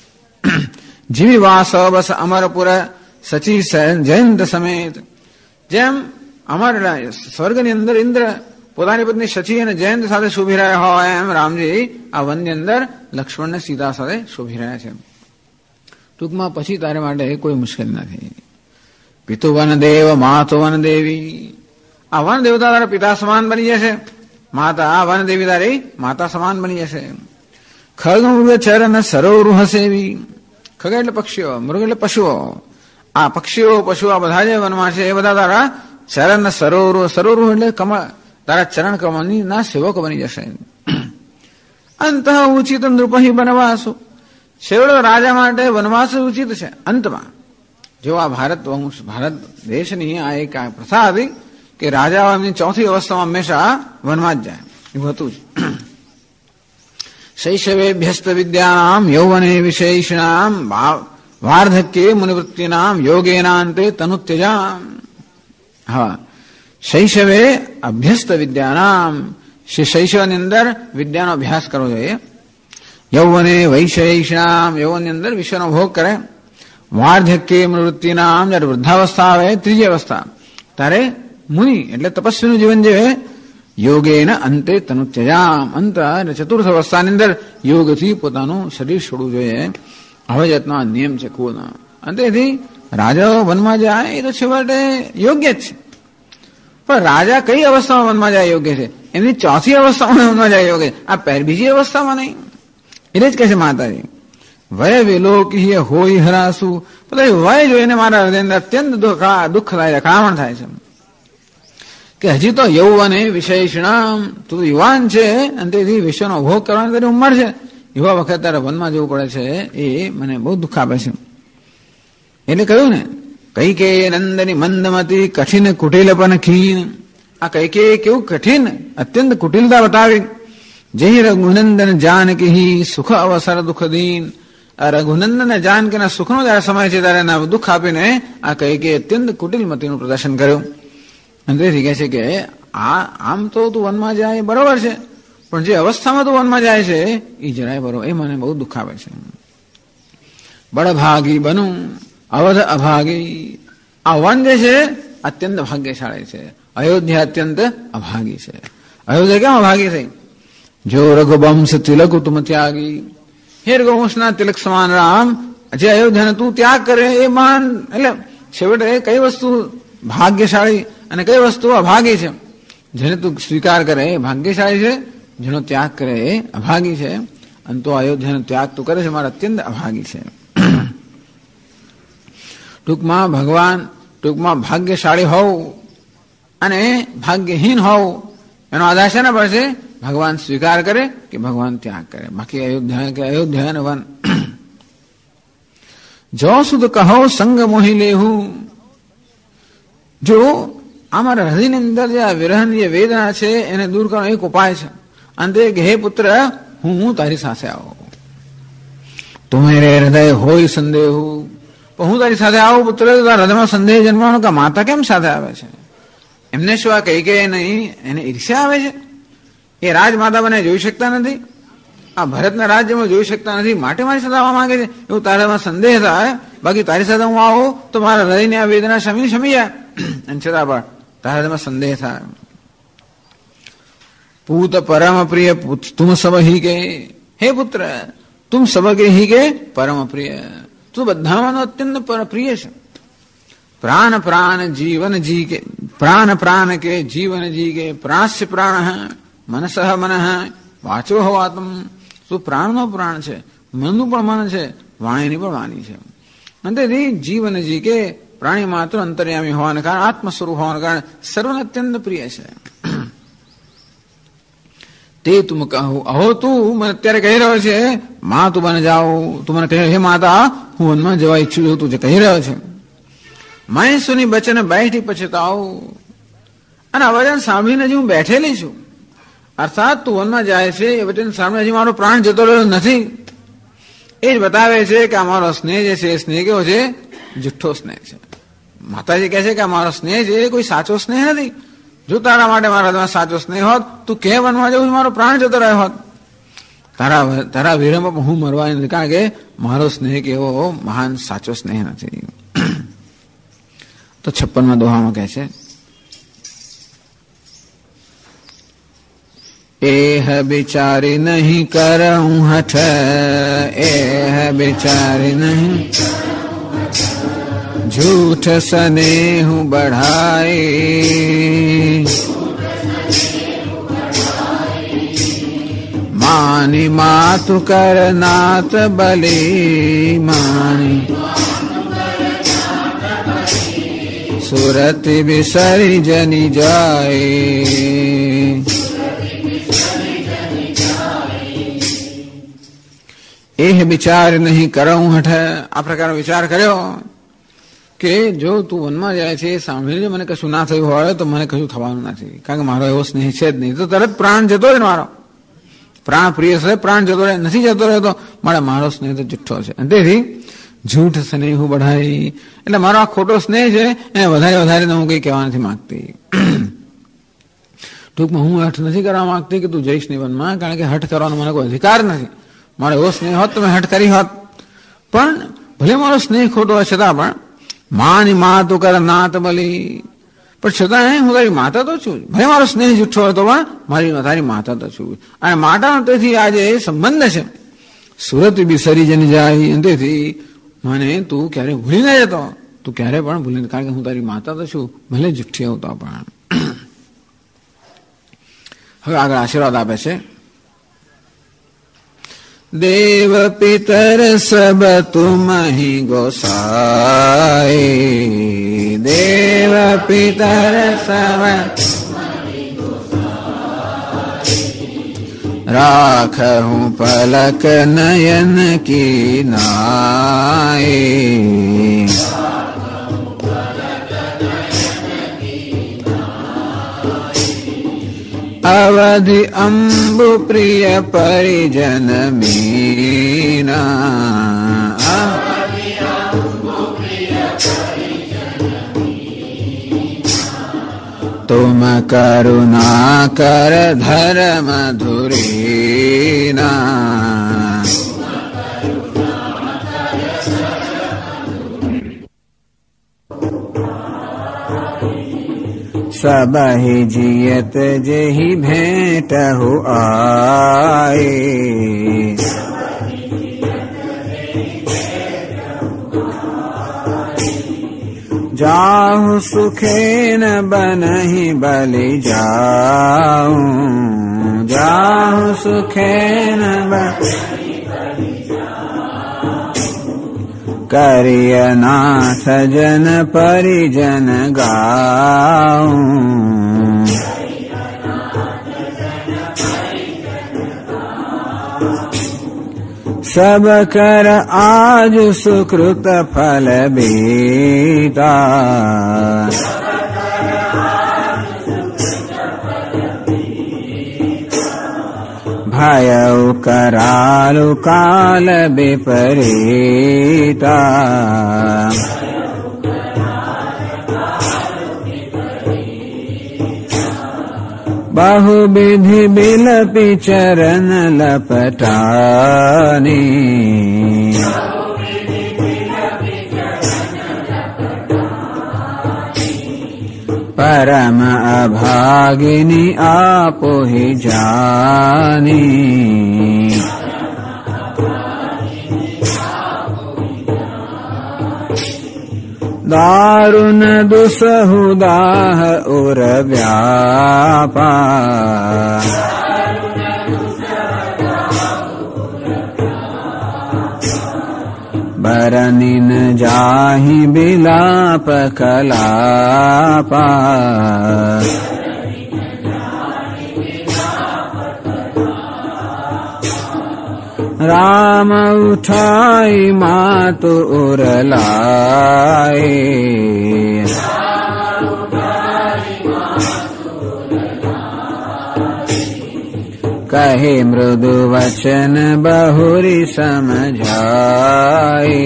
જીવી વાસ બસ અમરપુર સચી જયંત સમેત, જેમ અમર સ્વર્ગની અંદર ઇન્દ્ર પોતાની પત્ની સચી અને જયંત સાથે શોભી રહ્યા હોય, એમ રામજી આ વનની અંદર લક્ષ્મણ ને સીતા સાથે શોભી રહ્યા છે. ટૂંકમાં પછી તારે માટે કોઈ મુશ્કેલ નથી. પિતુ વન દેવ માતો વન દેવી, આ વન દેવતા તારા પિતા સમાન બની જશે, માતા આ વન દેવી તારી માતા સમાન બની જશે. ખગ મૃગ ચરણ સરોવર હસેવી, ખગ એટલે પક્ષીઓ, મૃગ એટલે પશુઓ, આ પક્ષીઓ પશુ આ બધા જે વનમાં છે એ બધા તારા ચરણ સરોવર, સરોવર એટલે કમળ, તારા ચરણ કમળની ના સેવકો બની જશે. અંત ઉચિત નૃપહી વનવાસો, છેવડો રાજા માટે વનવાસ ઉચિત છે. અંતમાં જો આ ભારત દેશની આ એક પ્રથા હતી કે રાજાઓ એમની ચોથી અવસ્થામાં હંમેશા વનમાં જ જાય, એવું હતું જ. શૈશવેભ્યસ્ત વિદ્યાનામ યૌવને વિશેષણામ વાર્ધક્યે મુનિવૃત્તિનામ યોગેનાંતે તનુત્યજામ. હા, શૈશવે અભ્યસ્ત વિદ્યાનામ, શૈશવની અંદર વિદ્યાનો અભ્યાસ કરવો જોઈએ. યૌવને વૈશેષણામ, યૌવનની અંદર વિષયનો ભોગ કરે. વાર્ધક્યે મુનિવૃત્તિનામ, જયારે વૃદ્ધાવસ્થા આવે, ત્રીજી અવસ્થા, ત્યારે મુનિ એટલે તપસ્વીનું જીવન જીવે. યોગેન અંતે તનુત્યજામ, અંત એટલે ચતુર્થ અવસ્થાની અંદર યોગથી પોતાનું શરીર છોડવું જોઈએ. હવે જાતનો નિયમ છે કુળનો. અંતેથી રાજાઓ વનમાં જાય એ તો છેવટે યોગ્ય જ છે, પણ રાજા કઈ અવસ્થામાં વનમાં જાય યોગ્ય છે? એમની ચોથી અવસ્થામાં વનમાં જાય યોગ્ય છે, આ બીજી અવસ્થામાં નહીં. એટલે જ કહે છે માતાજી, વય વિલોકી હોય હરાસુ. બધા વય જોઈને મારા હૃદયને અત્યંત દુઃખ થાય, રખામણ થાય છે કે હજી તો યૌવને વિશેષણામ, તું યુવાન છે અને તેથી વિશ્વનો ભોગ કરવાની તારી ઉંમર છે. યુવા વખત તારે વનમાં જવું પડે છે, એ મને બહુ દુઃખ આપે છે. એટલે કહ્યું ને, કૈકે નંદની મંદમતી કઠિન કુટિલ પણ ખીન. આ કૈકે કેવું કઠિન અત્યંત કુટિલતા બતાવી. જય રઘુનંદન જાનકી સુખ અવસર દુઃખ દીન. આ રઘુનંદન જાનકીના સુખનો જયારે સમય છે ત્યારે એના દુઃખ આપીને આ કૈકે અત્યંત કુટિલમતીનું પ્રદર્શન કર્યું. અને તેથી કહે છે કે આમ તો તું વનમાં જાય બરોબર છે, પણ જે અવસ્થામાં તું વનમાં જાય છે એ જરાય બરોબર, એ મને બહુ દુઃખ આપે છે. બળભાગી બનું અવધ અભાગી. આ વન જે છે અત્યંત ભાગ્યશાળી છે, અયોધ્યા અત્યંત અભાગી છે. અયોધ્યા કેમ અભાગી થઈ? જો રઘુવંશ તિલક તુમ ત્યાગી. હે રઘુવંશના તિલક સમાન રામ, જે અયોધ્યાને તું ત્યાગ કરે એ મહાન. એટલે છેવટે કઈ વસ્તુ ભાગ્યશાળી અને કઈ વસ્તુ અભાગી છે? જેને તું સ્વીકાર કરે એ ભાગ્યશાળી છે, જેનો ત્યાગ કરે એ અભાગી છે. અને તો અયોધ્યાનો ત્યાગ તું કરે છે મારા અત્યંત અભાગી છે. ટૂંકમાં ભાગ્યશાળી હોવ અને ભાગ્યહીન હોવ એનો આધાર છે ને પડશે ભગવાન સ્વીકાર કરે કે ભગવાન ત્યાગ કરે. બાકી અયોધ્યા વન જો સુધ કહો સંગ મોહી લેહું. જો અમારા હૃદયની અંદર જે આ વિરહની જે વેદના છે એને દૂર કરવાનો એક ઉપાય છે. અંતે કે હે પુત્ર, હું તારી સાથે આવું. તુમેરે હૃદય હોય સંદેહ. હું તારી સાથે આવું પુત્ર, તારા હૃદયમાં સંદેહ જન્મવાનો કે માતા કેમ સાથે આવે છે? એમને શું આ કઈ કે નહીં, એને ઈર્ષ્યા આવે છે? એ રાજમાતા મને જોઈ શકતા નથી, આ ભરતના રાજ્યમાં જોઈ શકતા નથી, માટે મારી સાથે આવવા માંગે છે. એવું તારામાં સંદેહ થાય. બાકી તારી સાથે હું આવું તો મારા હૃદયની આ વેદના શમી જાય. અને છતાં પણ તારા હૃદયમાં સંદેહ થાય. પૂત પરમ પ્રિય તુમ સબ હી કે. હે પુત્ર, તુમ સબ કે હી કે પરમ પ્રિય. તું બધામાં અત્યંત પ્રિય છે. પ્રાણ પ્રાણ જીવન જી કે, પ્રાણ પ્રાણ કે જીવન જી કે, પ્રાણસ્ય પ્રાણ મનસઃ મન વાચો હવાતમ. તું પ્રાણનો પ્રાણ છે, મનનું પણ મન છે, વાણીની પણ વાણી છે. અને તેથી જીવન જી કે પ્રાણી માત્ર અંતર્યામી હોવાને કારણે, આત્મ સ્વરૂપ હોવાને કારણે સર્વને અત્યંત પ્રિય છે. તે તુમ કહું અહો, તું મને અત્યારે કહી રહ્યો છે માં તું બને જાઓ. તું મને કહે હે માતા, હું વનમાં જવા ઈચ્છું છું, તું જે કહી રહ્યો છે. મેં સુની બચન બેઠી પછતાઓ. અને આ વચન સાંભળીને હજી હું બેઠેલી છું. અર્થાત તું વનમાં જાય છે એ વચન સાંભળીને હજી મારો પ્રાણ જતો રહ્યો નથી. એ જ બતાવે છે કે અમારો સ્નેહ જે છે એ સ્નેહ કેવો છે? જુઠ્ઠો સ્નેહ છે. માતાજી કહે છે કે અમારો સ્નેહ છે એ કોઈ સાચો સ્નેહ નથી. જો તારા માટે મારા સાચો સ્નેહ હોત, તું કે વનમાં જવું, મારો પ્રાણ જતો રહ્યો હોત. તારા વિરહમાં હું મરવાની નથી, કારણ કે મારો સ્નેહ કેવો મહાન સાચો સ્નેહ નથી. તો 56માં દોહામાં કહે છે, એહ બિચારી નહીં કરું હઠ, એહ બિચારી નહીં झूठ स्नेह बढ़ाए, मानी मातु कर नात बली, मानी सुरत बिसरी जनी जाए. एह विचार नहीं करूं हठ. આ પ્રકારનો વિચાર કર્યો કે જો તું વનમાં જાય છે સાંભળીને મને કશું ના થયું હોય તો મને કશું થવાનું નથી, કારણ કે મારો એવો સ્નેહ છે જ નહીં. તો તરત પ્રાણ જતો રહે, મારો પ્રાણ પ્રિય છે, પ્રાણ જતો રહે. નથી જતો રહે તો મારો સ્નેહ તો જુઠ્ઠો છે. તેથી જૂઠ સ્નેહ બઢાઈ, એટલે મારો આ ખોટો સ્નેહ છે એને વધારે હું કઈ કહેવા નથી માંગતી. ટૂંકમાં હું હઠ નથી કરવા માંગતી કે તું જઈશ નહીં વનમાં, કારણ કે હઠ કરવાનો મને કોઈ અધિકાર નથી. મારો એવો સ્નેહ હોત તો મેં હઠ કરી હોત. પણ ભલે મારો સ્નેહ ખોટો હોય છતાં પણ માની મા તું કર નાત બલી, પણ છતાં હું તારી માતા તો છું. ભલે મારો સ્નેહ જુઠ્ઠો હતો પણ તારી માતા તો છું. અને માતાનો તેથી આજે સંબંધ છે. સુરત બિસરી જની જાય, તેથી મને તું ક્યારે ભૂલી ના જતો, તું ક્યારે પણ ભૂલી, કારણ કે હું તારી માતા તો છું, ભલે જુઠ્ઠી આવતો પણ. હવે આગળ આશીર્વાદ આપે છે. देव पितर सब तुम ही गोसाई, देव पितर सब राखहूं पलक नयन की नाई, अवधि अम्बु प्रिय परिजन मीना, तुम करुणा कर धर्म धुरीना, सब ही जियत जेहि भेंट हो आए, जाहु सुखे न बनहि बलि जाऊं, जाहु सुखे न करिय नाथ जन परिजन गाऊं, सब कर आज सुकृत फल बीता, भयउ करालु काल विपरीता, बहुविधि बिलपि चरण लपटानी, परम अभागिनी आपो ही जानी, दारुण दुसहु दाह उर व्यापा, बरनिन जाहि बिलाप कलापा, राम उठाई मातु उरलाए, कहे मृदु वचन बहुरी समझाए,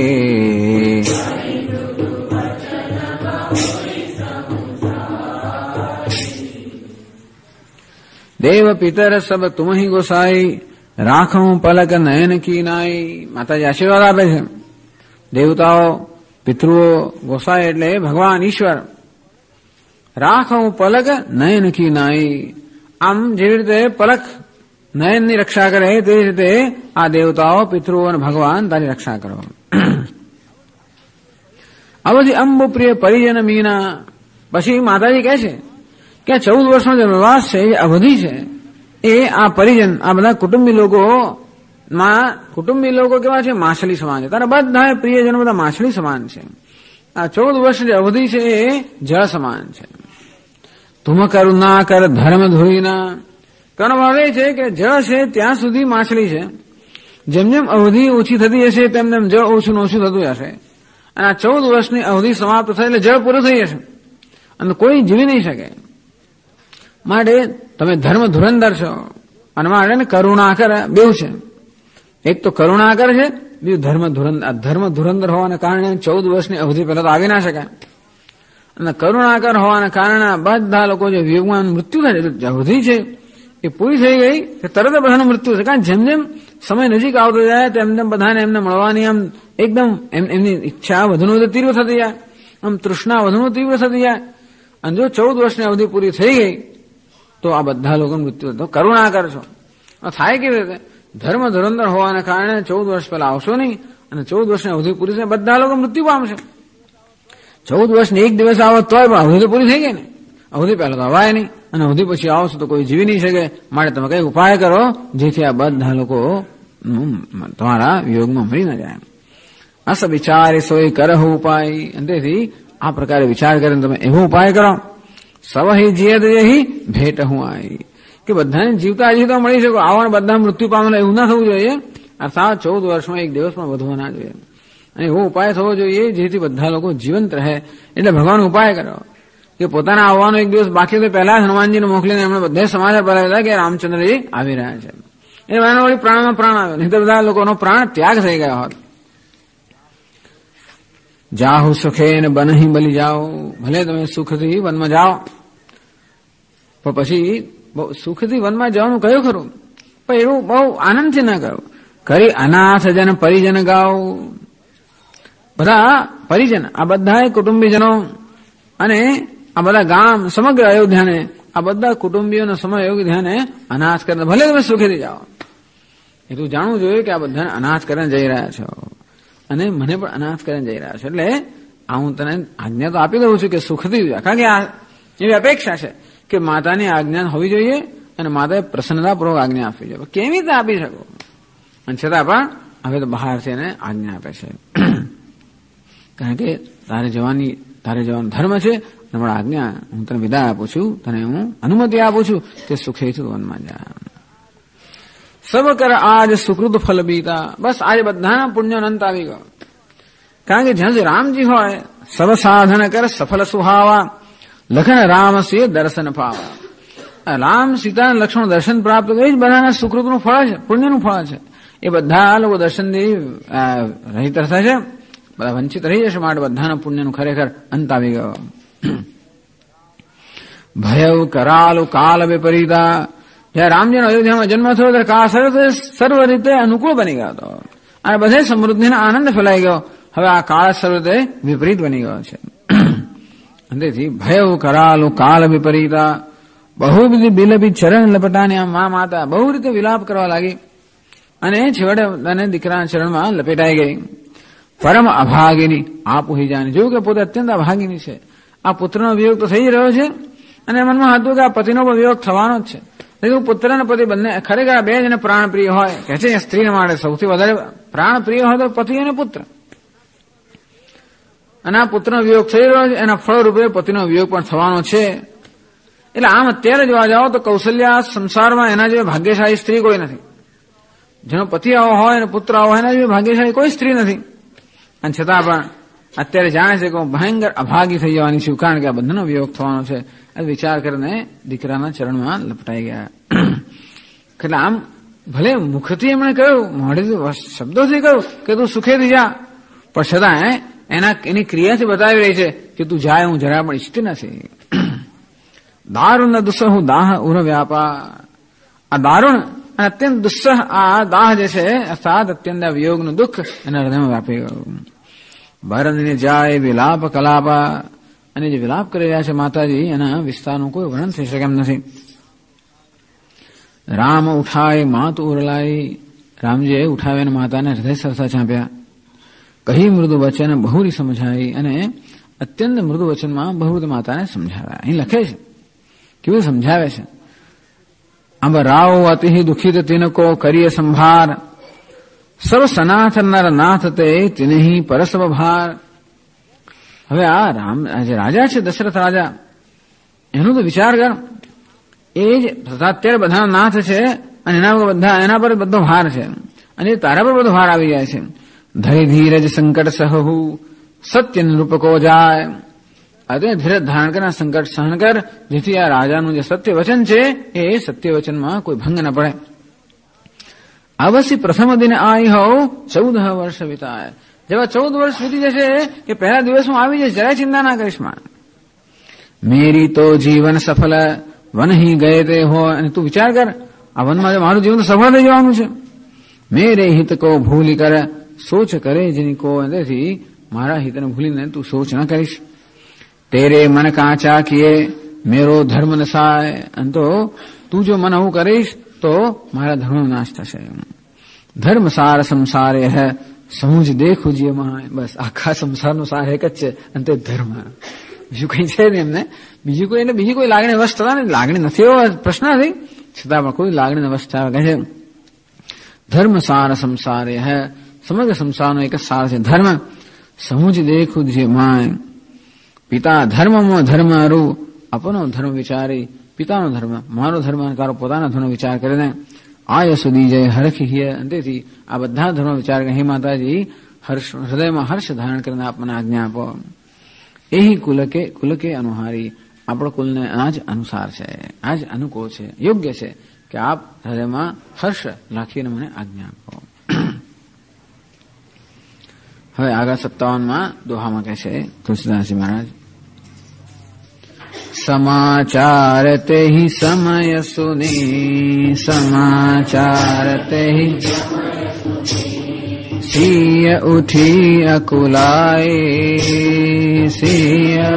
देव पितर सब तुम ही गोसाई, રાખું પલક નયન કી નાઈ. માતાજી આશીર્વાદ આપે છે. દેવતાઓ, પિતૃઓ, ગોસાઈ એટલે ભગવાન ઈશ્વર. રાખું પલક નયન કી નાઈ. આમ જેવી રીતે પલક નયનની રક્ષા કરે તેવી રીતે આ દેવતાઓ, પિતૃઓ અને ભગવાન તારી રક્ષા કરો. અવધિ અંબુ પ્રિય પરિજન મીના. પછી માતાજી કહે છે કે 14 વર્ષનો જે વનવાસ છે એ અવધિ છે. એ આ પરિજન, આ બધા કુટુંબી લોકો કેવા છે? માછલી સમાન છે. તારા બધા પ્રિયજનો બધા માછલી સમાન છે. આ 14 વર્ષ જે અવધિ છે એ જળ સમાન છે. તુમ કરુણા કર ધર્મ ધોઈના. કનો ભાવ એ છે કે જળ છે ત્યાં સુધી માછલી છે. જેમ જેમ અવધિ ઓછી થતી હશે તેમ તેમ જળ ઓછું ને ઓછું થતું હશે. અને આ 14 વર્ષની અવધિ સમાપ્ત થાય એટલે જળ પૂરું થઈ જશે અને કોઈ જીવી નહીં શકે. માટે તમે ધર્મ ધુરંધર છો અને માટે કરુણાકર બેઉ છે. એક તો કરુણાકર છે, બીજું ધર્મ ધુરંધર હોવાને કારણે 14 વર્ષની અવધિ પહેલા તો આવી ના શકાય. અને કરુણાકર હોવાના કારણે બધા લોકો જે વિયોગમાં મૃત્યુ થાય છે, અવધિ છે એ પૂરી થઈ ગઈ કે તરત બધાનું મૃત્યુ છે. કારણ જેમ જેમ સમય નજીક આવતો જાય તેમ તેમ બધાને એમને મળવાની આમ એકદમ એમની ઈચ્છા વધુનું વધુ તીવ્ર થતી જાય, આમ તૃષ્ણા વધુનું તીવ્ર થતી જાય. અને જો 14 વર્ષની અવધિ પૂરી થઈ ગઈ તો આ બધા લોકો મૃત્યુ તો કરુણાકર છો. થાય કેવી રીતે? ધર્મ ધુરંધર હોવાના કારણે 14 વર્ષ પહેલા આવશો નહીં અને 14 વર્ષની અવધિ પૂરી થાય બધા લોકો મૃત્યુ પામશે. 14 વર્ષની એક દિવસ આવો તોય પણ અવધિ તો પૂરી થઈ ગઈ ને. અવધિ પહેલા તો હવાય નહીં. અને સુધી પછી આવશો તો કોઈ જીવી નહીં શકે, માટે તમે કઈ ઉપાય કરો જેથી આ બધા લોકો તમારા વિયોગમાં મરી ન જાય. અસ વિચારે સોય કરહ ઉપાય, તેથી આ પ્રકારે વિચાર કરીને તમે એવો ઉપાય કરો. સવહી જીયત યહી ભેટ હું આઈ, કે બધાને જીવતા જીવતા મળી શકો, આવા બધા મૃત્યુ પામેલા એવું ના થવું જોઈએ. અર્થાત 14 વર્ષમાં એક દિવસ પણ વધવા ના જોઈએ, અને એવો ઉપાય થવો જોઈએ જેથી બધા લોકો જીવંત રહે. એટલે ભગવાન ઉપાય કરો કે પોતાના આવવાનો એક દિવસ બાકી તો પહેલા હનુમાનજીને મોકલીને એમણે બધે સમાચાર પડાવ્યા કે રામચંદ્રજી આવી રહ્યા છે. એ એના વળી પ્રાણમાં પ્રાણ આવ્યો, નહીં તો બધા લોકોનો પ્રાણ ત્યાગ થઈ ગયા હોત. જાહુ સુખે ને બનહી બલી જાઓ, ભલે તમે સુખથી વનમાં જાઓ, પણ પછી સુખથી વનમાં જવાનું કયું ખરું, પણ એવું બહુ આનંદથી ના કરો. કરી અનાથ જન પરિજન ગાઓ, બધા પરિજન આ બધા કુટુંબીજનો અને આ બધા ગામ સમગ્ર અયોધ્યાને આ બધા કુટુંબીઓનો સમયોગી ધ્યાને અનાથ કરીને ભલે તમે સુખેથી જાઓ. એ તું જાણવું જોઈએ કે આ બધાને અનાથ કરીને જઈ રહ્યા છો અને મને પણ અનાથ કરીને જઈ રહ્યા છો. એટલે આ હું તને આજ્ઞા તો આપી દઉં છું કે સુખથી, કારણ કે આ એવી અપેક્ષા છે કે માતાની આજ્ઞા હોવી જોઈએ અને માતાએ પ્રસન્નતાપૂર્વક આજ્ઞા આપવી જોઈએ. કેવી રીતે આપી શકો? અને છતાં પણ હવે તો બહારથી એને આજ્ઞા આપે છે, કારણ કે તારે જવાનો ધર્મ છે. તમારા આજ્ઞા હું તને વિદાય આપું છું, તને હું અનુમતિ આપું છું કે સુખેથી વનમાં જા. સબ કર આજ સુકૃત ફલ બીતા, બસ આજે બધાના પુણ્યનો અંત આવી ગયો. કારણ કે જ્યાં રામજી હોય, સબ સાધન કર સફળ સુહાવા, લખન રામ સે દર્શન પાવા. રામ સીતા લક્ષ્મણ દર્શન પ્રાપ્ત કરે જ બધાના સુકૃતનું ફળ છે, પુણ્યનું ફળ છે. એ બધા લોકો દર્શનથી રહિત થશે, બધા વંચિત રહી જશે, માટે બધાના પુણ્યનું ખરેખર અંત આવી ગયો. ભયવ કરાલ કાલ વિપરીતા, જયારે રામજીનો અયોધ્યામાં જન્મ થયો ત્યારે કાળ સર્વ રીતે અનુકૂળ બની ગયો હતો અને બધે સમૃદ્ધિનો આનંદ ફેલાઈ ગયો. હવે આ કાળ સર્વ રીતે વિપરીત બની ગયો છે. તેથી ભયવ કરાલ કાલ વિપરીતા, બહુ બધી બિલબી ચરણ લપટાની મા માતા બહુ રીતે વિલાપ કરવા લાગી અને છેવટે અને દીકરાના ચરણમાં લપેટાઈ ગઈ. પરમ અભાગીની આપુહી જાણી, જોયું કે પોતે અત્યંત અભાગીની છે. આ પુત્રનો વિયોગ તો થઈ રહ્યો છે અને મનમાં હતું કે આ પતિનો પણ વિયોગ થવાનો જ છે. લેકિન પુત્ર અને પતિ બંને ખરેખર આ બે જને પ્રાણપ્રિય હોય. કહે છે સ્ત્રીને માટે સૌથી વધારે પ્રાણપ્રિય હોય તો પતિ અને પુત્ર, અને આ પુત્રનો વિયોગ થઈ રહ્યો છે, એના ફળરૂપે પતિનો વિયોગ પણ થવાનો છે. એટલે આમ અત્યારે જોવા જાઓ તો કૌશલ્યા સંસારમાં એના જેવી ભાગ્યશાળી સ્ત્રી કોઈ નથી. જેનો પતિ આવો હોય અને પુત્ર આવો હોય એના જેવી ભાગ્યશાળી કોઈ સ્ત્રી નથી. અને છતાં પણ અત્યારે જાણે છે કે હું ભયંકર અભાગી થઈ જવાની છું, કારણ કે આ બધાનો વિયોગ થવાનો છે. વિચાર કરીને દીકરાના ચરણમાં લપટાઈ ગયા. એટલે આમ ભલે મુખથી એમણે કહ્યું, મોઢેથી શબ્દોથી કહ્યું કે તું સુખેથી જા, પણ છતાં એની ક્રિયાથી બતાવી રહી છે કે તું જાય હું જરા પણ ઈચ્છતી નથી. દારૂણ દુસ્સહ દાહ ઉર વ્યાપા, આ દારૂણ અને અત્યંત દુસ્સહ આ દાહ જે છે અર્થાત અત્યંત વિયોગનું દુઃખ એના હૃદયમાં વ્યાપી ગયું. ભરતને જાય વિલાપ કલાપા, અને જે વિલાપ કરી રહ્યા છે માતાજી એના વિસ્તારનું કોઈ વર્ણન થઈ શકે એમ નથી. રામ ઉઠાય માત ઉરલાઈ, રામજીએ ઉઠાવીને માતાને હૃદય સરસા ચાંપ્યા. કહી મૃદુ વચન બહુરી સમજાઈ, અને અત્યંત મૃદુ વચનમાં બહુરી માતાને સમજાવ્યા. અહીં લખે છે કેવું સમજાવે છે. અંબ રાવ અતિ દુખિત તિનકો કરીએ સંભાર, સર્વ સનાથ નર નાથ તે તિનહી પરસવ ભાર. હવે આ જે રાજા છે દશરથ રાજા, એનું તો વિચાર કર. એ જ અત્યારે બધા નાથ છે અને એના પર બધો ભાર છે, અને તારા પર બધો ભાર આવી જાય છે. ધૈર્ય ધીરજ સંકટ સહુ સત્ય નિરૂપકો જાય. ધીરજ ધારણ કર, સંકટ સહન કર, જેથી આ રાજાનું જે સત્ય વચન છે એ સત્ય વચનમાં કોઈ ભંગ ન પડે. અવશ્ય પ્રથમ દિન આઈ હો 14 વર્ષ વિતાય, જેવા 14 વર્ષ વીતી જશે કે પહેલા દિવસમાં આવી જશે, જરાય ચિંતા ના કરીશ માં. મેરી તો જીવન સફળ વન હી ગયે તે હો, અને તું વિચાર કર આ વનમાં મારું જીવન સફળ થઈ જવાનું છે. મેરે હિત કો ભૂલી કર સોચ કરે જેની કો, તેથી મારા હિતને ભૂલીને તું સોચ ન કરીશ. તેરે મન કાચા કિયે મેરો ધર્મ નસાય, અને તો તું જો મન આવું કરીશ તો મારા ધર્મનો નાશ થશે. ધર્મ સાર સંસારે સમજ દેખું જીએ મહાય, બસ આખા સંસારનો સાર એક જ છે અને તે ધર્મ. બીજું કઈ છે નહીં એમને. બીજી કોઈ લાગણી વશ થતા નથી. લાગણી નથી એવો પ્રશ્ન નથી, છતાં પણ કોઈ લાગણી વશ થયા કહે છે ધર્મ સાર સંસાર હે. સમગ્ર સંસારનો એક જ સાર છે ધર્મ. સમુજ દેખું જે માય પિતા ધર્મમાં ધર્મ અરુ અપનો ધર્મ વિચારી. પિતાનો ધર્મ મારો ધર્મ કારો પોતાના ધર્મનો વિચાર કરીને આય સુધી જય હરખ હિય. અંતેથી આ બધા ધર્મ વિચાર કરીને હે માતાજી હૃદયમાં હર્ષ ધારણ કરીને આપ મને આજ્ઞા આપો. એ કુલ કે અનુહારી. આપણો કુલને આ જ અનુસાર છે, આ જ અનુકૂળ છે, યોગ્ય છે કે આપ હૃદયમાં હર્ષ રાખીને મને આજ્ઞા આપો. હવે આગળ 57માં દોહામાં કહે છે તુલસીદાસજી મહારાજ समाचार ते ही समय सुनी समाचार ते ही सिय उठी अकुलाए सिय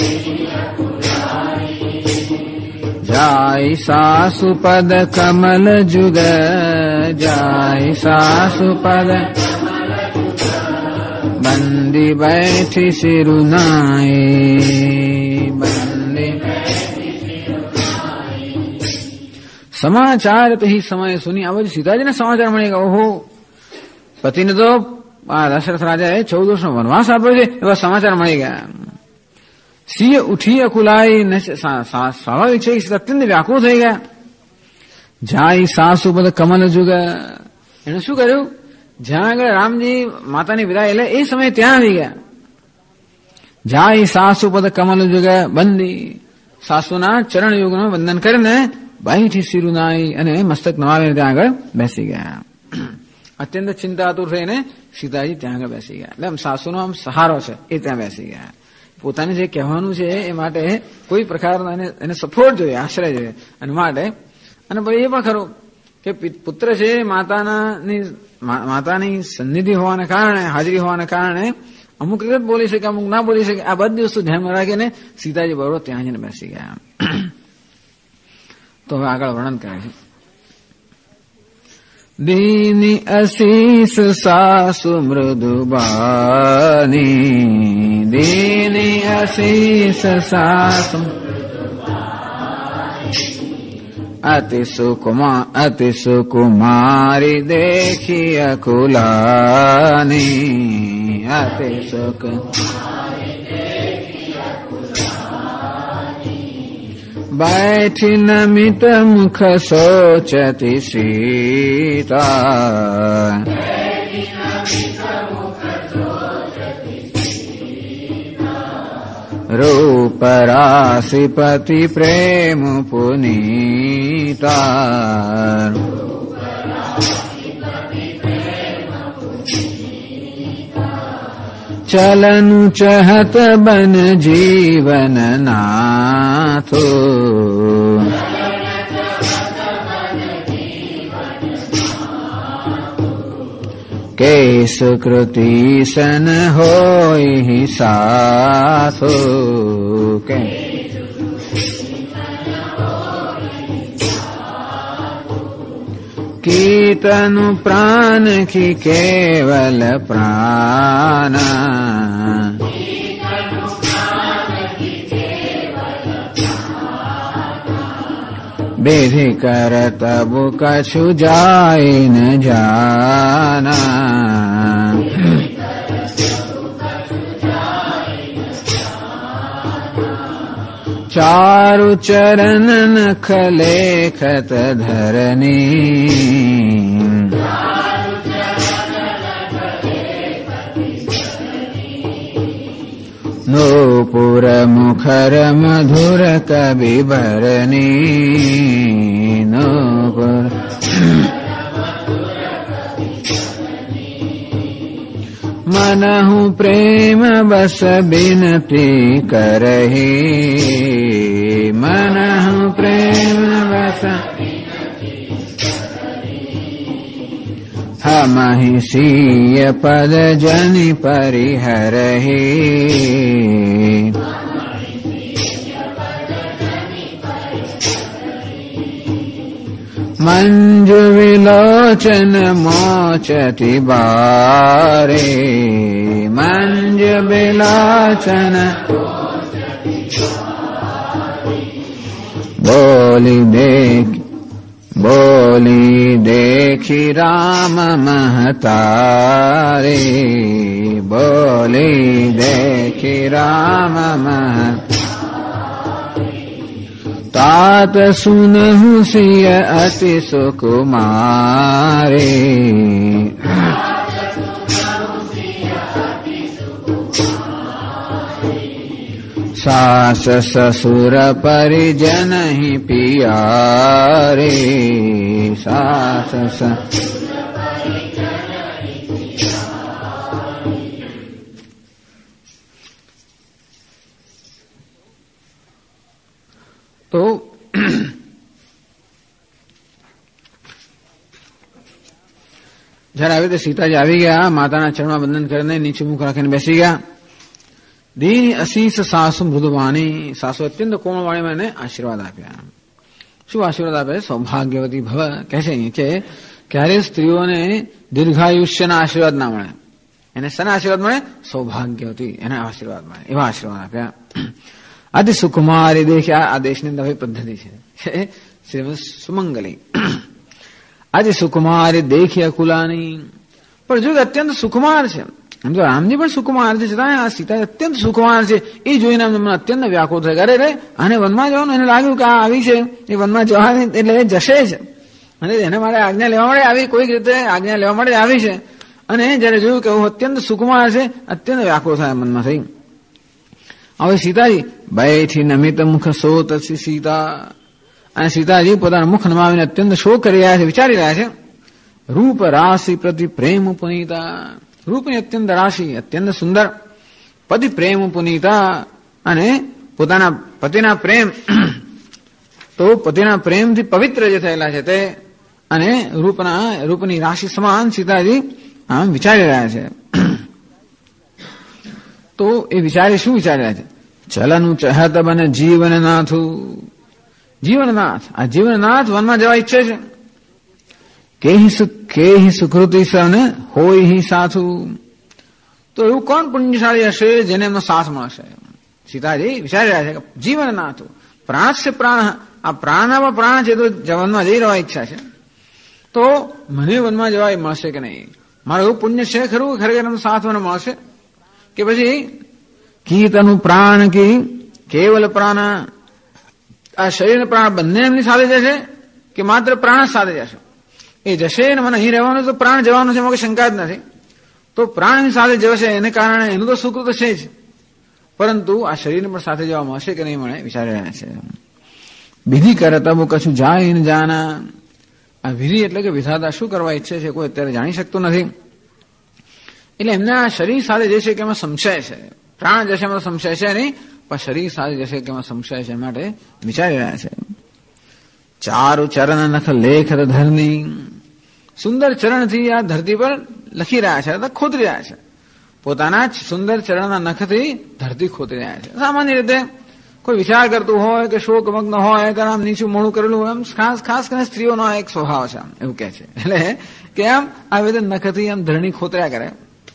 जाय सासु पद कमल जुग जाय सासु पद बंदी बैठी सिरुनाए समाचार तो ही समय सुनी. अब सीताजी ने समाचार મળેગા ઓહો પતિને તો દશરથ રાજાએ 14 વર્ષનો વનવાસ આપ્યો છે એવા સમાચાર મળી ગયા. સિંહ ઉઠી અકુલાઈ સ્વાભાવિક છે કે અત્યંત વ્યાકુળ થઈ ગયા. જાય સાસુ પદ કમલ જુગ. એને શું કર્યું? જ્યાં આગળ રામજી માતાની વિદાય લે એ સમયે ત્યાં આવી ગયા. જાય સાસુ પદ કમલ જુગ બંદી. સાસુના ચરણ યુગનું વંદન કરીને બાઈથી સિરુનાઈ અને મસ્તક નવાવીને ત્યાં આગળ બેસી ગયા. અત્યંત ચિંતાતુર થઈને સીતાજી ત્યાં આગળ બેસી ગયા. એટલે સાસુનો આમ સહારો છે એ ત્યાં બેસી ગયા. પોતાને જે કહેવાનું છે એ માટે કોઈ પ્રકારનો એને સપોર્ટ જોઈએ, આશ્રય જોઈએ. અને માટે અને પછી એ પણ ખરું કે પુત્ર છે માતાની સન્નિધિ હોવાને કારણે, હાજરી હોવાને કારણે અમુક રીતે બોલી શકે, અમુક ના બોલી શકે. આ બધી વસ્તુ ધ્યાનમાં રાખીને સીતાજી બરોબર ત્યાં જઈને બેસી ગયા. તો હવે આગળ વર્ણન કરે છે. દીની અશીષ સાસુ મૃદુબાની દીની અશીષ સાસુ અતિ સુકુમારી દેખી અકુલાની અતિ સુક बैठी नमित मुख सोचती सीता रूप राशिपति प्रेम पुनीता चलनु चहत बन जीवन नाथो के सुकृति सन होई साथो के कीर्तनु प्राण की केवल प्राण विधि कर तब कछु जाय न जाना चारु चरण नख लेखत धरनी नूपुर मुखर मधुर कवि भरनी नूपुर मनहु प्रेम बस बिनती करही मनहु प्रेम बस हमहि सीय पद जनि परिहरहि मंजु विलोचन मोचति बारे मंजु विलोचन બોલી દેખી રામ મહતારે, બોલી દેખી રામ तात सुनहु सिय अति सुकुमारे, सास ससुर परिजन ही पियारे, सास ससुर परिजन ही पियारे। तो जरा આવી તો સીતાજી આવી ગયા, માતાના ચરણમાં વંદન કરીને નીચે મુખ રાખીને બેસી ગયા. દીન અશીષ સાસુ મૃદુવાણી, સાસુ અત્યંત કોમળવાણીમાં એને આશીર્વાદ આપ્યા. શું આશીર્વાદ આપે? સૌભાગ્યવતી ભવ. કહે છે કે ક્યારે સ્ત્રીઓને દીર્ઘાયુષ્યના આશીર્વાદ ના મળે, એને શેના આશીર્વાદ મળે? સૌભાગ્યવતી, એના આશીર્વાદ મળે. એવા આશીર્વાદ આપ્યા. આદિ સુકુમારી દેખ્યા, આ દેશની નવી પદ્ધતિ છે શ્રીમદ સુમંગલી. આજે સુકુમારી દેખી અકુલાની, પણ જો અત્યંત સુકુમાર છે, આમ તો રામજી પણ સુકુમાર છે, છતાં આ સીતા અત્યંત સુકુમાર છે. એ જોઈને મને અત્યંત વ્યાકુળ થઈ ગયા. અરે આને વનમાં જવાનું, એને લાગ્યું કે આ આવી છે, એ વનમાં જવાની એટલે એ જશે જ, અને એને મારે આજ્ઞા લેવા માટે આવી, કોઈક રીતે આજ્ઞા લેવા માટે આવી છે. અને જયારે જોયું કે અત્યંત સુકુમાર છે, અત્યંત વ્યાકુળ થાય મનમાં થઈ. હવે સીતાજી બેઠી નમિત મુખ સોત સીતા, અને સીતાજી પોતાના મુખ નમાવીને અત્યંત શોક કરી રહ્યા છે, વિચારી રહ્યા છે. રૂપ રાશિ પ્રતિ પ્રેમ પુનીતા, રૂપની અત્યંત રાશિ, અત્યંત સુંદર. પતિ પ્રેમ પુનીતા, અને પોતાના પતિના પ્રેમ, તો પતિના પ્રેમથી પવિત્ર જે થયેલા છે તે, અને રૂપની રાશિ સમાન સીતાજી આમ વિચારી રહ્યા છે. તો એ વિચારી શું વિચારી રહ્યા છે? ચલનું ચહત બને જીવનનાથુ, જીવનનાથ, આ જીવનનાથ વનમાં જવા ઈચ્છે છે. કેહી સુકૃતિ સને હોય હિ સાથુ, તો એવું કોણ પુણ્યશાળી હશે જેને એમનો સાથ મળશે? સીતાજી વિચારી રહ્યા છે કે જીવનનાથ, પ્રાણ છે પ્રાણ, આ પ્રાણમાં પ્રાણ છે, તો વનમાં જઈ રહેવા ઈચ્છા છે, તો મને વનમાં જવા મળશે કે નહીં? મારું એવું પુણ્ય છે ખરું ખરેખર એમનો સાથ મને મળશે? કે પછી કીર્તનું પ્રાણ કી કેવલ પ્રાણ, આ શરીર પ્રાણ બંને એમની સાથે જશે કે માત્ર પ્રાણ સાથે જશે? એ જશે ને મને અહીં રહેવાનું, તો પ્રાણ જવાનું છે, એમાં કોઈ શંકા જ નથી. તો પ્રાણની સાથે જશે, એને કારણે એનું તો સુકૃત છે જ, પરંતુ આ શરીરને પણ સાથે જવા મળશે કે નહીં મળે વિચારી રહ્યા છે. વિધિ કરે તબ કશું જાય ને જાના, આ વિધિ એટલે કે વિધાતા શું કરવા ઈચ્છે છે કોઈ અત્યારે જાણી શકતું નથી. એટલે એમના શરીર સાથે જશે કે એમાં સંશય છે, પ્રાણ જશે એમાં સંશય છે નહીં, પણ શરીર સાથે જશે કે એમાં સંશય છે, માટે વિચારી રહ્યા છે. ચારુ ચરણ નખ લેખ ધરની, સુંદર ચરણથી આ ધરતી પર લખી રહ્યા છે, ખોદી રહ્યા છે. પોતાના સુંદર ચરણના નખથી ધરતી ખોદી રહ્યા છે. સામાન્ય રીતે કોઈ વિચાર કરતું હોય કે શોકમગ્ન હોય ત્યારે આમ નીચું મોડું કરેલું હોય, એમ ખાસ કરીને સ્ત્રીઓનો એક સ્વભાવ છે, આમ એવું કે છે. એટલે કે આમ આવી રીતે નખથી આમ ધરણી ખોતર્યા કરે.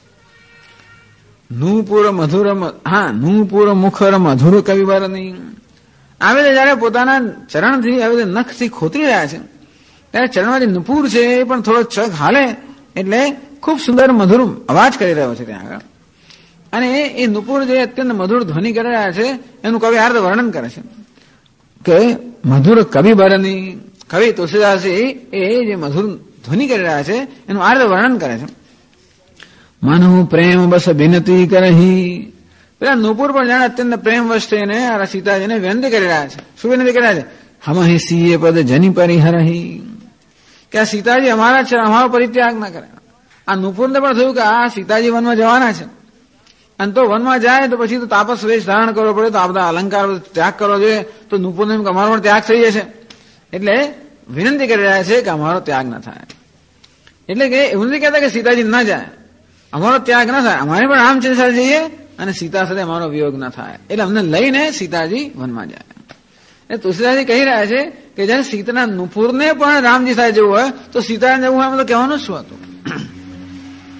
નૂપુર મધુર, હા નૂપુર મુખર મધુર કવિવરની, આવી રીતે જયારે પોતાના ચરણથી આવી રીતે નખથી ખોતરી રહ્યા છે ત્યારે ચરણમાં જે નુપુર છે એ પણ થોડો ચગ હાલે એટલે ખૂબ સુંદર મધુર અવાજ કરી રહ્યો છે ત્યાં આગળ. અને એ નુપુર જે અત્યંત મધુર ધ્વનિ કરી રહ્યા છે એનું કવિ આર્ધ વર્ણન કરે છે કે મધુર કવિવરની, કવિ તુલસીદાસજી એ જે મધુર ધ્વનિ કરી રહ્યા છે એનું આર્ધ વર્ણન કરે છે. મનુ પ્રેમ બસ વિનતી કરહી, પેલા નુપુર પણ જાણે અત્યંત પ્રેમ વશ થઈને આ સીતાજીને વિનંતી કરી રહ્યા છે. શું વિનંતી કરી રહ્યા છે? હમહિ સીએ પદ જની પરિહરહી, કે આ સીતાજી અમારા છે, અમારો પરિત્યાગ ના કરે. આ નુપુરને પણ થયું કે આ સીતાજી વનમાં જવાના છે, અને તો વનમાં જાય તો પછી તો તાપસ વેશ ધારણ કરવો પડે, તો આ બધા અલંકાર ત્યાગ કરવો જોઈએ, તો નુપુરને અમારો પણ ત્યાગ થઈ જશે. એટલે વિનંતી કરી રહ્યા છે કે અમારો ત્યાગ ના થાય. એટલે કે એવું નથી કહેતા કે સીતાજી ના જાય, અમારો ત્યાગ ના થાય, અમારે પણ રામચંદ્ર સાથે જઈએ અને સીતા સાથે અમારો વિયોગ ના થાય, એટલે અમને લઈને સીતાજી વનમાં જાય. એટલે તુલસીદાસજી કહી રહ્યા છે કે જયારે સીતાના નુપુરને પણ રામજી સાથે જવું હોય તો સીતાને જવું હોય એમ તો કહેવાનું શું હતું?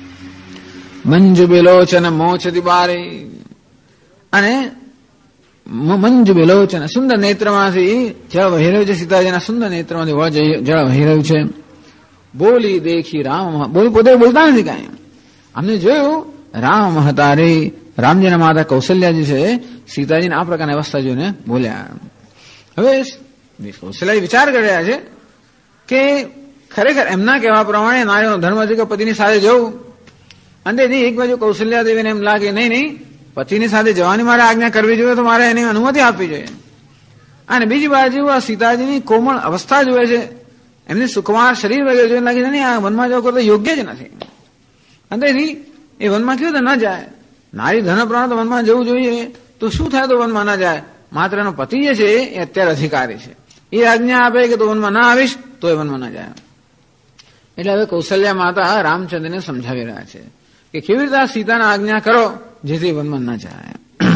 મંજુ બિલોચન મોછ દિબારે, અને મંજ વિલોચન, સુંદર નેત્રમાંથી જળ વહી રહ્યું છે. સીતાજીના સુંદર નેત્રમાંથી જળ વહી રહ્યું છે. બોલી દેખી રામ, પોતે બોલતા નથી કાંઈ. અમને જોયું રામ હતારે, રામજીના માતા કૌશલ્યાજી છે, સીતાજીને આ પ્રકારની અવસ્થા જોઈને બોલ્યા. હવે કૌશલ્યાજી વિચાર કરી રહ્યા છે કે ખરેખર એમના કહેવા પ્રમાણે નારીનો ધર્મ છે કે પતિની સાથે જવું. અને એક બાજુ કૌશલ્યા દેવીને એમ લાગે નહીં, પતિની સાથે જવાની મારે આજ્ઞા કરવી જોઈએ, તો મારે એની અનુમતિ આપવી જોઈએ. અને બીજી બાજુ આ સીતાજીની કોમળ અવસ્થા જોવે છે, એમની સુકુમાર શરીર વગેરે જોઈને લાગે છે નહીં, આ વનમાં જવું કરતા યોગ્ય જ નથી. અને એ વનમાં કેવું તો ન જાય. નારી ધન પ્રાણ તો વનમાં જવું જોઈએ, તો શું થાય તો વનમાં ના જાય. માત્ર એનો પતિ જે છે એ અત્યારે અધિકારી છે, એ આજ્ઞા આપે કે તું વનમાં ના આવીશ તો એ વનમાં ના જાય. એટલે હવે કૌશલ્યા માતા રામચંદ્રને સમજાવી રહ્યા છે કે કેવી રીતે સીતાના આજ્ઞા કરો જેથી વનમાં ના જાય.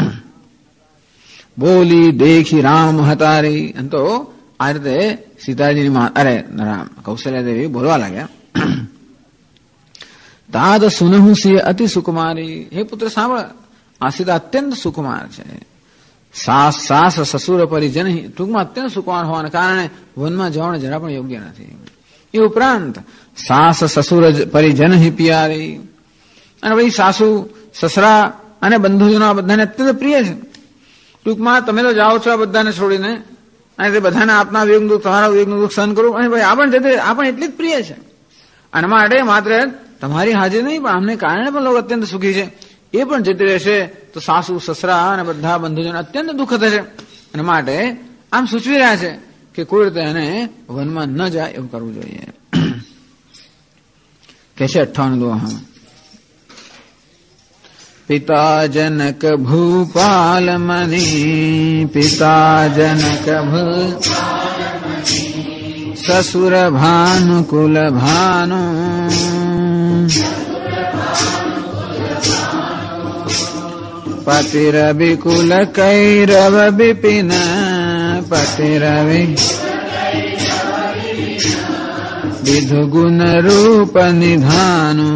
બોલી દેખી રામ હતારી, તો આ રીતે સીતાજીની રામ કૌશલ્યા દેવી બોલવા લાગ્યા. તાદ સુનહુ સિંહ અતિ સુકુમારી, હે પુત્ર સાંભળ, આ સીતા અત્યંત સુકુમાર છે. સાસ સસુર પરિજન, ટૂંકમાં અત્યંત સુકુમાર હોવાને કારણે વનમાં જવાનું જરા પણ યોગ્ય નથી. એ ઉપરાંત સાસ સસુર પરિજન પિયારી, અને ભાઈ સાસુ સસરા અને બંધુજનો બધાને અત્યંત પ્રિય છે. ટૂંકમાં તમે તો જાઓ છો આ બધાને છોડીને, અને તે બધાને આપના વિયોગનું દુઃખ, તમારા વિયોગનું દુઃખ સહન કરવું, અને ભાઈ આ પણ એટલી જ પ્રિય છે. અને માટે માત્ર તમારી હાજરી નહીં, પણ અમને કારણે પણ લોકો અત્યંત સુખી છે. એ પણ જતી રહેશે તો સાસુ સસરા અને બધા બંધુજનો અત્યંત દુઃખ થશે. અને માટે આમ સૂચવી રહ્યા છે કે કોઈ રીતે એને વનમાં ન જાય એવું કરવું જોઈએ. કે છે 58 દોહા. પિતા જનક ભૂપાલ મની, પિતા જનક સસુર ભાનુ કુલ ભાનુ, પતિરવિ કુલ કૈરવ બિપિન, પતિરવિ વિધુ ગુણ રૂપ નિધાનુ.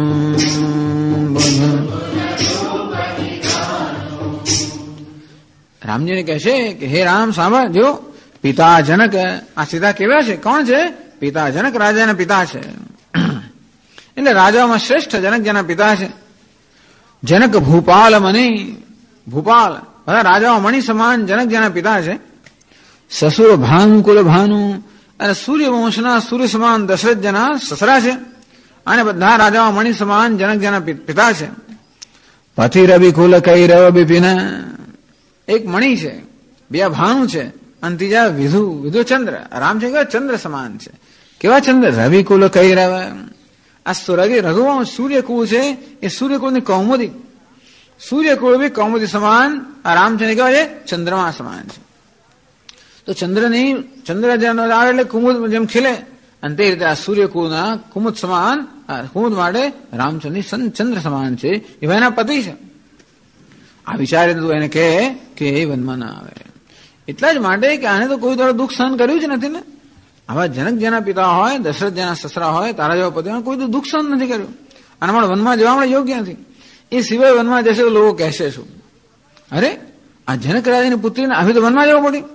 રામજીને કહે છે કે હે રામ સાંભળ, જો પિતા જનક, આ સીતા કેવા છે, કોણ છે? પિતા જનક, રાજાના પિતા છે. એટલે રાજાઓમાં શ્રેષ્ઠ જનક જેના પિતા છે. જનક ભૂપાલ મની, ભૂપાલ બધા રાજાઓ મણી સમાન જનક જેના પિતા છે. સસુર ભાનુ કુલ ભાનુ, અને સૂર્યવંશના સૂર્ય સમાન દશરથ જેના સસરા છે. અને બધા રાજાઓ મણી સમાન જનક જેના પિતા છે. પતિ રવિ કુલ કૈરવ બિપિન, એક મણી છે, બે ભાનુ છે, અને ત્રીજા વિધુ ચંદ્ર. રામ છે કેવા ચંદ્ર સમાન છે. કેવા ચંદ્ર? રવિ કુલ કૈરવ. આ રઘુવંશ સૂર્યકુળ છે, એ સૂર્યકુળની કૌમુદી. સૂર્યકુળ બી કૌમુદી સમાન, આ રામચંદ્ર કેવા છે? ચંદ્રમા સમાન છે. તો ચંદ્ર જેમ આવે એટલે કુમુદ જેમ ખીલે, અને તે રીતે આ સૂર્યકુળના કુમુદ સમાન, કુમુદ માટે રામચંદ્ર ચંદ્ર સમાન છે. એવા એના પતિ છે. આ વિચારે તું એને કહે કે એ વનમાં ના આવે. એટલા જ માટે કે આને તો કોઈ દ્વારા દુઃખ સહન કર્યું જ નથી ને. આવા જનક જેના પિતા હોય, દશરથ જેના સસરા હોય, તારા જેવા પતિ હોય, કોઈ તો દુઃખ સહન નથી કર્યું. અને અમારે વનમાં જવા માટે યોગ્ય નથી. એ સિવાય વનમાં જશે તો લોકો કહેશે શું? અરે આ જનક રાજાની પુત્રીને આવી તો વનમાં જવું પડ્યું.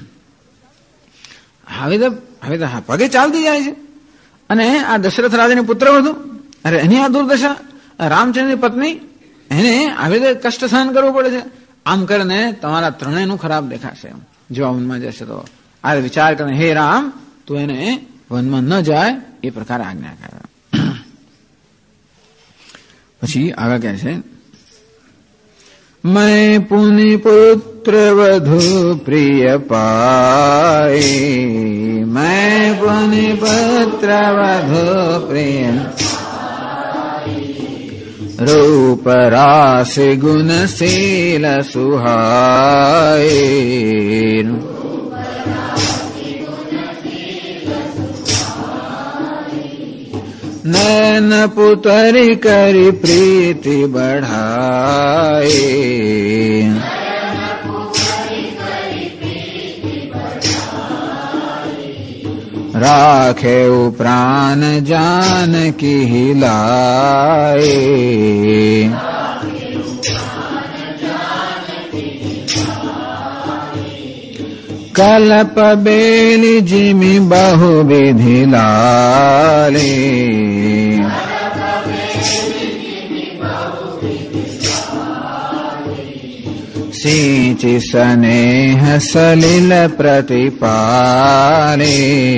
હવે તો પગે ચાલતી જાય છે. અને આ દશરથ રાજાની પુત્ર વધુ, અરે એની આ દુર્દશા, રામચંદ્રની પત્ની, એને આવી રીતે કષ્ટ સહન કરવું પડે છે. આમ કરીને તમારા ત્રણેયનું ખરાબ દેખાશે જો આ વનમાં જશે તો. આ વિચાર કરીને હે રામ, તું એને વનમાં ન જાય એ પ્રકારે આજ્ઞા કરે. પછી આગળ કહે છે, મેં પુનિ પુત્ર વધુ પ્રિય પાય, મેં પુનિ પુત્ર વધુ પ્રિય, રૂપ રાસ ગુણશીલ સુહાય, નૈન પુતરી કરી પ્રીતિ બઢાય, રાખે પ્રાણ જાનકી હિલાય, કલ્પ બેલી જીમી બહુ વિધિ લાલે સિંચી સ્નેહ સલિલ પ્રતિપાલે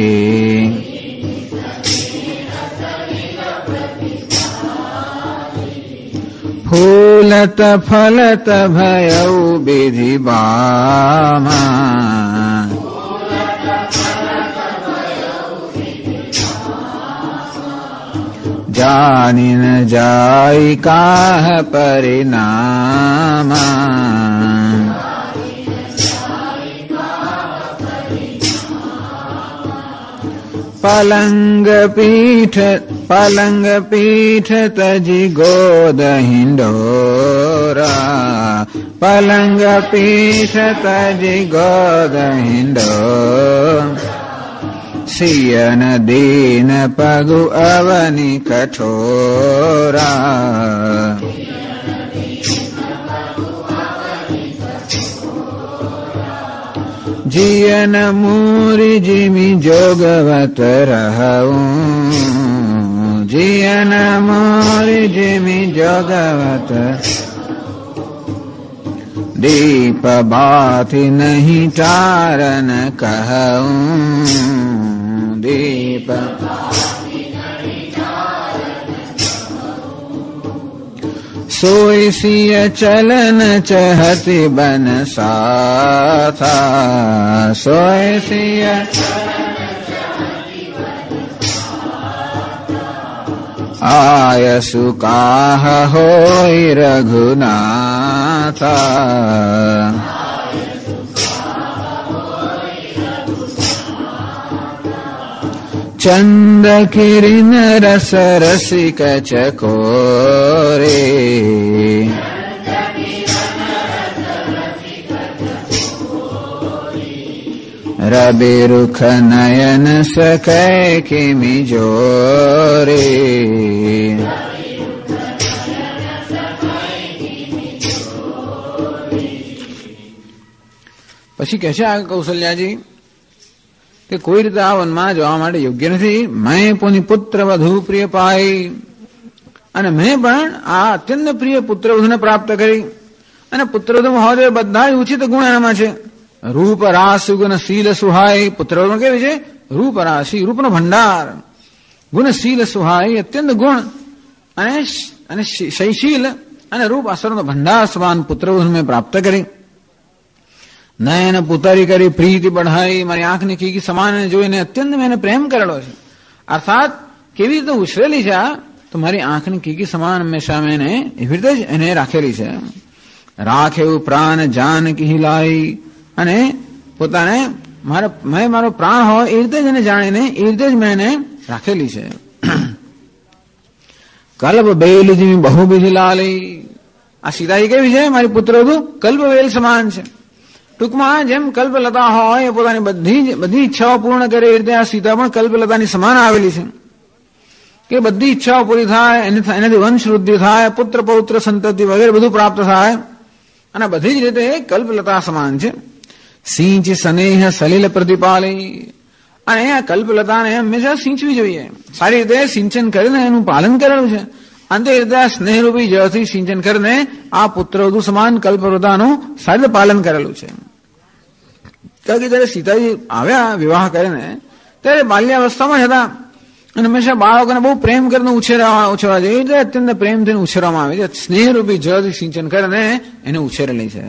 ફૂલત ફલત ભયૌ વિધિ બામા જાની ન જાય કાહ પરિણામા પલંગ પીઠ તજી ગોદ હિંડોરા પલંગ પીઠ તજી ગોદ હિંડોરા સિયન દીન પગુ અવની કઠોરા જીયન મૂરી જીમી જોગવત રહું જીયન મૂરી જીમી જોગવત દીપ બાથી નહીં તારન કહું દીપ સોય સિય ચલન ચહતી બન સાથા સોય સિય આયસુ કાહ હોય રઘુનાથા ચંદ કિરીન રસ રસિક ચકોરે રબે રૂખ નયન સખે કિમી જોરે પછી કહે છે આ કૌશલ્યાજી કે કોઈ રીતે આ વનમાં જવા માટે યોગ્ય નથી. મેં પોની પુત્ર વધુ પ્રિય પાઈ અને મેં પણ આ અત્યંત પ્રિય પુત્રવધુને પ્રાપ્ત કરી. અને પુત્રવધુ મહોદય બધા જ ઉચિત ગુણ એનામાં છે. રૂપ રાસ ગુણ શીલ સુહાય. પુત્રવધુ કેવી છે? રૂપ રાશિ, રૂપનો ભંડાર, ગુણ શીલ સુહાય, અત્યંત ગુણ અને શૈશીલ અને રૂપ અસરનો ભંડાર સમાન પુત્રવધુ મેં પ્રાપ્ત કરી. નયન પુતરી કરી પ્રીતિ બઢાઈ. મારી આંખની કીકી સમાન જોઈને અત્યંત મેં એને પ્રેમ કરેલો છે. અર્થાત કેવી રીતે ઉછરેલી છે આ, તો મારી આંખની કીકી સમાન હંમેશા મેં એવી રીતે જ એને રાખેલી છે. રાખેવું પ્રાણ જાનકી હિલાઈ. અને પોતાને મારો પ્રાણ હોય એ રીતે જ એને જાણીને એ રીતે જ મેં એને રાખેલી છે. કલ્પ બેલી બહુ બીજી લાલી. આ સીતાજી કેવી છે? મારી પુત્રવધુ કલ્પવેલ સમાન છે. ટૂંકમાં જેમ કલ્પલતા હોય એ પોતાની બધી ઈચ્છાઓ પૂર્ણ કરે એ રીતે આ સીતા પણ કલ્પલતાની સમાન આવેલી છે કે બધી ઈચ્છાઓ પૂરી થાય, એનાથી વંશ વૃદ્ધિ થાય, પુત્ર પૌત્ર સંતતિ વગેરે બધું પ્રાપ્ત થાય અને બધી જ રીતે કલ્પલતા સમાન છે. સિંચ સ્નેહ સલિલ પ્રતિપાલી. અને આ કલ્પલતાને હંમેશા સિંચવી જોઈએ. સારી રીતે સિંચન કરીને એનું પાલન કરેલું છે. અંતે રીતે આ સ્નેહરૂપી જળથી સિંચન કરીને આ પુત્રવધુ સમાન કલ્પલતાનું સારી રીતે પાલન કરેલું છે. કારણ કે જયારે સીતાજી આવ્યા વિવાહ કરીને ત્યારે બાલ્યાવસ્થામાં જ હતા અને હંમેશા બાળકોને બહુ પ્રેમ કરીને ઉછેરવા જોઈએ. એટલે અત્યંત પ્રેમથી ઉછેરવામાં આવે છે. સ્નેહરૂપી જળથી સિંચન કરીને એને ઉછેરેલી છે.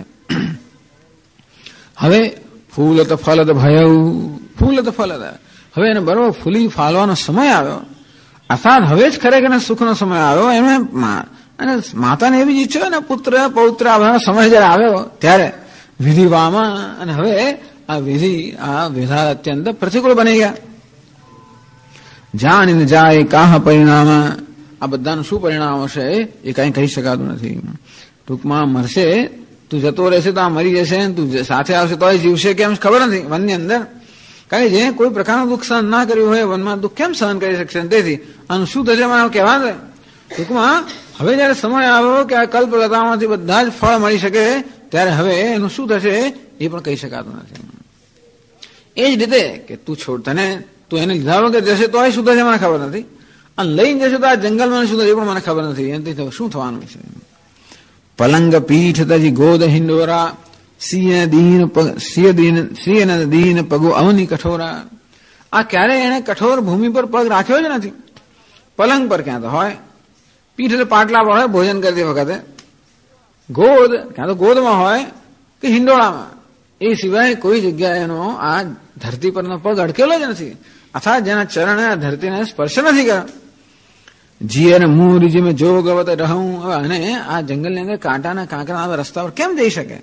હવે ફૂલત ફલત ભયઉ. ફૂલત ફલત. હવે એને બરોબર ફૂલી ફાલવાનો સમય આવ્યો. અર્થાત હવે જ ખરેખર સુખનો સમય આવ્યો. એને અને માતાને એવી જ ઈચ્છો ને પુત્ર પૌત્ર આ સમય જયારે આવ્યો ત્યારે વિધિવામાં. અને હવે આ વિધા અત્યંત પ્રતિકૂળ બની ગયા. જાણીને જાય કાહ પરિણામ. આ બધાનું શું પરિણામ હશે એ કઈ કહી શકાતું નથી. ટૂંકમાં મરશે, તું જતો રહેશે તો આ મરી જશે, તું સાથે આવશે તો જીવશે કેમ ખબર નથી વનની અંદર. કારણ કે જે કોઈ પ્રકારનું દુઃખ સહન ના કર્યું હોય વનમાં દુઃખ કેમ સહન કરી શકશે? તેથી આનું શું થશે મને કહેવા દે. ટૂંકમાં હવે જયારે સમય આવ્યો કે આ કલ્પલતામાંથી બધા જ ફળ મળી શકે ત્યારે હવે એનું શું થશે એ પણ કહી શકાતું નથી. એ જ રીતે કે તું છોડ, તને તું એને લીધા વગર જશે તો શું થશે મને ખબર નથી, અને લઈને જશે તો આ જંગલમાં શું થશે એ પણ મને ખબર નથી, એનાથી શું થવાનું છે. પલંગ પીઠ તજી ગોદ હિંડોરા, સિંહ દીન પગો અવની કઠોરા. આ ક્યારે એને કઠોર ભૂમિ પર પગ રાખ્યો જ નથી. પલંગ પર ક્યાં તો હોય, પીઠ એટલે પાટલા પર હોય ભોજન કરતી વખતે, ગોદ ક્યાં તો ગોદમાં હોય કે હિંડોળામાં, એ સિવાય કોઈ જગ્યાએ એનો આ ધરતી પરનો પગ અડકેલો જ નથી, અર્થાત જેના ચરણે આ ધરતીને સ્પર્શ નથી કર્યો. જીયર મૂરી જે મેં જોગવત રહું. અને આ જંગલની અંદર કાંટાના કાંકરા રસ્તા પર કેમ જઈ શકે?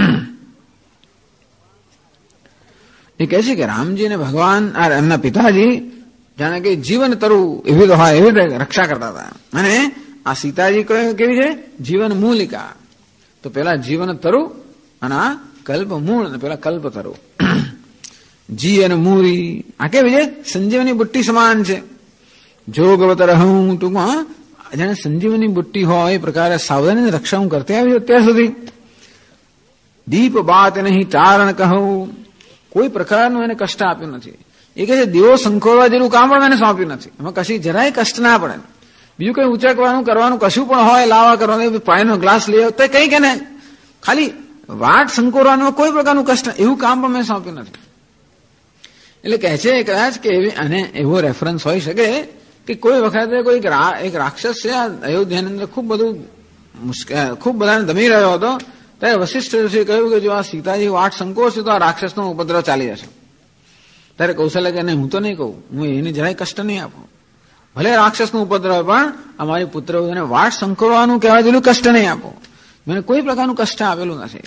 એ કહે છે કે રામજી ને ભગવાન એમના પિતાજી જાણે કે જીવન તરુ એવી તો હોય એવી રીતે રક્ષા કરતા હતા, અને આ સીતાજી કેવી છે? જીવન મૂલિકા. તો પેલા જીવન તરુ અને આ કલ્પ મૂળ, અને પેલા કલ્પ તરુ. જી અને મૂરી આ કેવી છે? સંજીવની બુટ્ટી સમાન છે. જોગવત રહું, ટૂંકમાં જાણે સંજીવની બુટ્ટી હોય એ પ્રકારે સાવધાની રક્ષા હું કરતી આવી અત્યાર સુધી. દીપ બાત નહીં તારણ કહું, કોઈ પ્રકારનું એને કષ્ટ આપ્યું નથી. એ કહે છે દીવો સંખોરવા જેવું કામ પણ મને સોંપ્યું નથી, એમાં કશી જરાય કષ્ટ ના પડે. બીજું કઈ ઉંચકવાનું કરવાનું કશું પણ હોય, લાવા કરવાનું, પાણીનો ગ્લાસ લઈ આવતો કઈ કે ને ખાલી વાટ સંકોરવાનું કોઈ પ્રકારનું કષ્ટ, એવું કામ પણ મેં સોંપ્યું નથી. એટલે કહે છે કદાચ કે અને એવો રેફરન્સ હોઈ શકે કે કોઈ વખતે કોઈ એક રાક્ષસ છે અયોધ્યાની અંદર ખૂબ બધું ખૂબ બધાને દમી રહ્યો હતો, ત્યારે વશિષ્ઠ ઋષિએ કહ્યું કે જો આ સીતાજી વાટ સંકોચશે તો આ રાક્ષસનો ઉપદ્રવ ચાલી જશે. ત્યારે કૌશલ્ય કે નહીં, હું તો નહીં કહું, હું એને જરાય કષ્ટ નહીં આપું, ભલે રાક્ષસનો ઉપદ્રવ પણ અમારી પુત્ર વાટ સંકોરવાનું કહેવાય જેટલું કષ્ટ નહીં આપો, મને કોઈ પ્રકારનું કષ્ટ આપેલું નથી.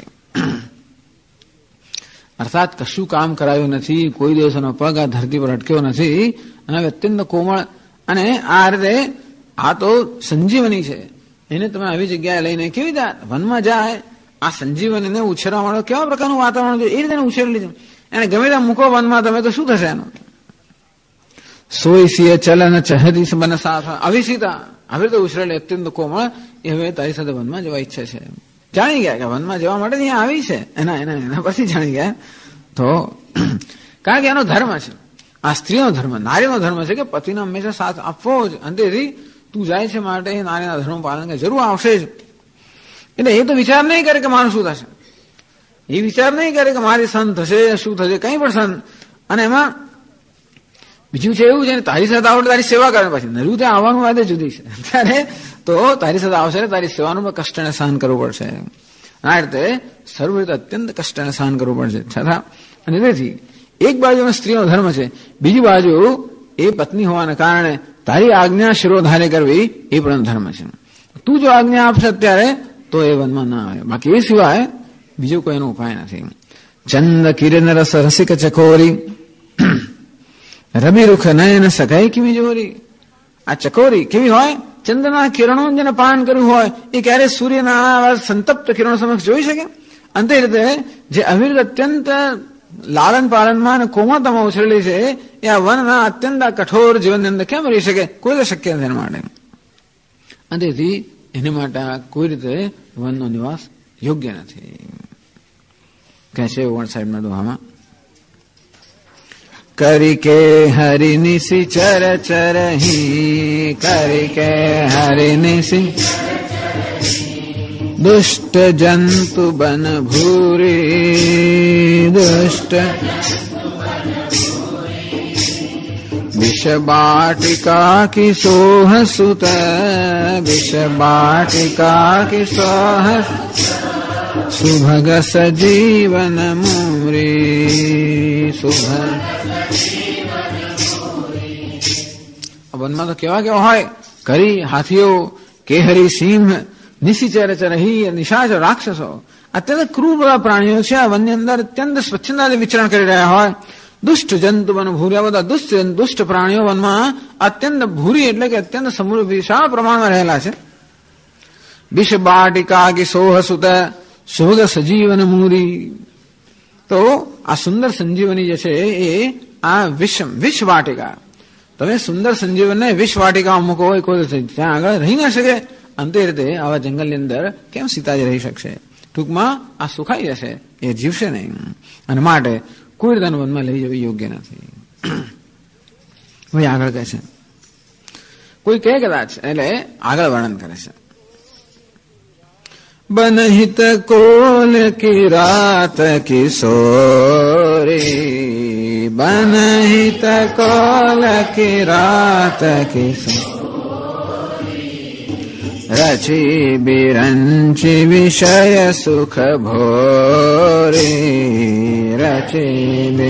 અર્થાત કશું કામ કરાયું નથી, કોઈ દિવસનો પગ આ ધરતી પર અટક્યો નથી, અને અત્યંત કોમળ, અને આ રીતે આ તો સંજીવની છે, એને તમે આવી જગ્યાએ લઈને કેવી રીતે વનમાં જાય, આ સંજીવનીને ઉછેરવા માટે કેવા પ્રકારનું વાતાવરણ છે, એ રીતે ઉછેરી લીધું. એને ગમે ત્યાં મૂકો વનમાં તમે તો શું થશે એનું? સોય સિંહ ચલન ચહતી બન સાથ, આવી સીતા આવી રીતે ઉછરેલી અત્યંત કોમળ, એ હવે તારી સાથે વનમાં જવા ઈચ્છે છે. જાણી ગયા કે વનમાં જવા માટે અહીંયા આવી છે, એના પછી જાણી ગયા. તો કારણ કે એનો ધર્મ છે, આ સ્ત્રીનો ધર્મ, નારીનો ધર્મ છે કે પતિને હંમેશા સાથ આપવો જ, અંતેથી તું જાય છે માટે નારીના ધર્મ પાલન જરૂર આવશે જ. એટલે એ તો વિચાર નહીં કરે કે મારું શું થશે, એ વિચાર નહીં કરે કે મારી સન થશે શું થશે, કઈ પણ સન. અને એમાં બીજું છે એવું છે ને, તારી સાથે આવડે તારી સેવા કરે, પછી નરું ત્યાં આવવાનું વાદે જુદી છે, ત્યારે તો તારી સાથે આવશે તારી સેવાનું પણ કષ્ટને સહન કરવું પડશે. આ રીતે સર્વ રીતે અત્યંત કષ્ટને સહન કરવું પડશે છતાં. અને તેથી એક બાજુ સ્ત્રીનો ધર્મ છે, બીજી બાજુ એ પત્ની હોવાને કારણે તારી આજ્ઞા શિરોધારે કરવી એ પણ ધર્મ છે. તું જો આજ્ઞા આપશે અત્યારે તો એ વનમાં ના આવે, બાકી એ સિવાય બીજો કોઈનો ઉપાય નથી. ચંદ કિરણ રસ રસિક ચકોરી, રવિ રૂખ નયન સગાઈ કેવી જોરી. આ ચકોરી કેવી હોય? ચંદ્રના કિરણો જેને પાન કર્યું હોય એ ક્યારે સૂર્યના સંતપ્ત કિરણો સમક્ષ જોઈ શકે? અંતે રીતે જે અવિરત અત્યંત લાલન પાલનમાં અને કોમળતામાં ઉછરેલી છે એ આ વનના અત્યંત કઠોર જીવનની અંદર કેમ રહી શકે? કોઈ શક્ય નથી એના માટે. અંતેથી એને માટે કોઈ રીતે વનનો નિવાસ યોગ્ય નથી. કહે છે 59 દોહામાં, કરી કે હરિનિશી ચર ચરહી, કરી કે હરિનિશી દુષ્ટ જંતુ બન ભૂરી, દુષ્ટ વિષ બાટિકા કી સોહ સુત, વિષ બાટિકા કી સોહ સુભગ સજીવન મૂરી, સુભગ. વનમાં તો કેવા કેવા હોય, કરી હાથીઓ, કેહરી સિંહ, નિશિચર ચરહી, નિશાચ રાક્ષસો, અત્યંત ક્રૂર બધા પ્રાણીઓ છે આ વનની અંદર, અત્યંત સ્વચ્છંદાથી વિચરણ કરી રહ્યા હોય. દુષ્ટ જંતુ બન ભૂરી, બધા દુષ્ટ પ્રાણીઓ વનમાં અત્યંત ભૂરી એટલે કે અત્યંત સમૃદ્ધ વિશાળ પ્રમાણમાં રહેલા છે. વિષ બાટિકા કી સોહ સુત સુભગ સજીવન મૂરી. તો આ સુંદર સંજીવની જે છે એ આ વિષ વાટિકા, તમે સુંદર સંજીવનને વિષ વાટિકા મૂકો હોય કોઈ ત્યાં આગળ રહી ના શકે. અંતે રીતે આવા જંગલની અંદર કેમ સીતાજી રહી શકશે? ટૂંકમાં આ સુખાઈ જશે, એ જીવશે નહીં. અને માટે કોઈ રીતે વનમાં લઈ જવી યોગ્ય નથી. ભાઈ આગળ કહે છે, કોઈ કહે કદાચ, એટલે આગળ વર્ણન કરે છે. बनहित कोल की रात किशोरी, बनहित कोल की रात किशोरी, रची बिरंची विषय सुख भोरी, रची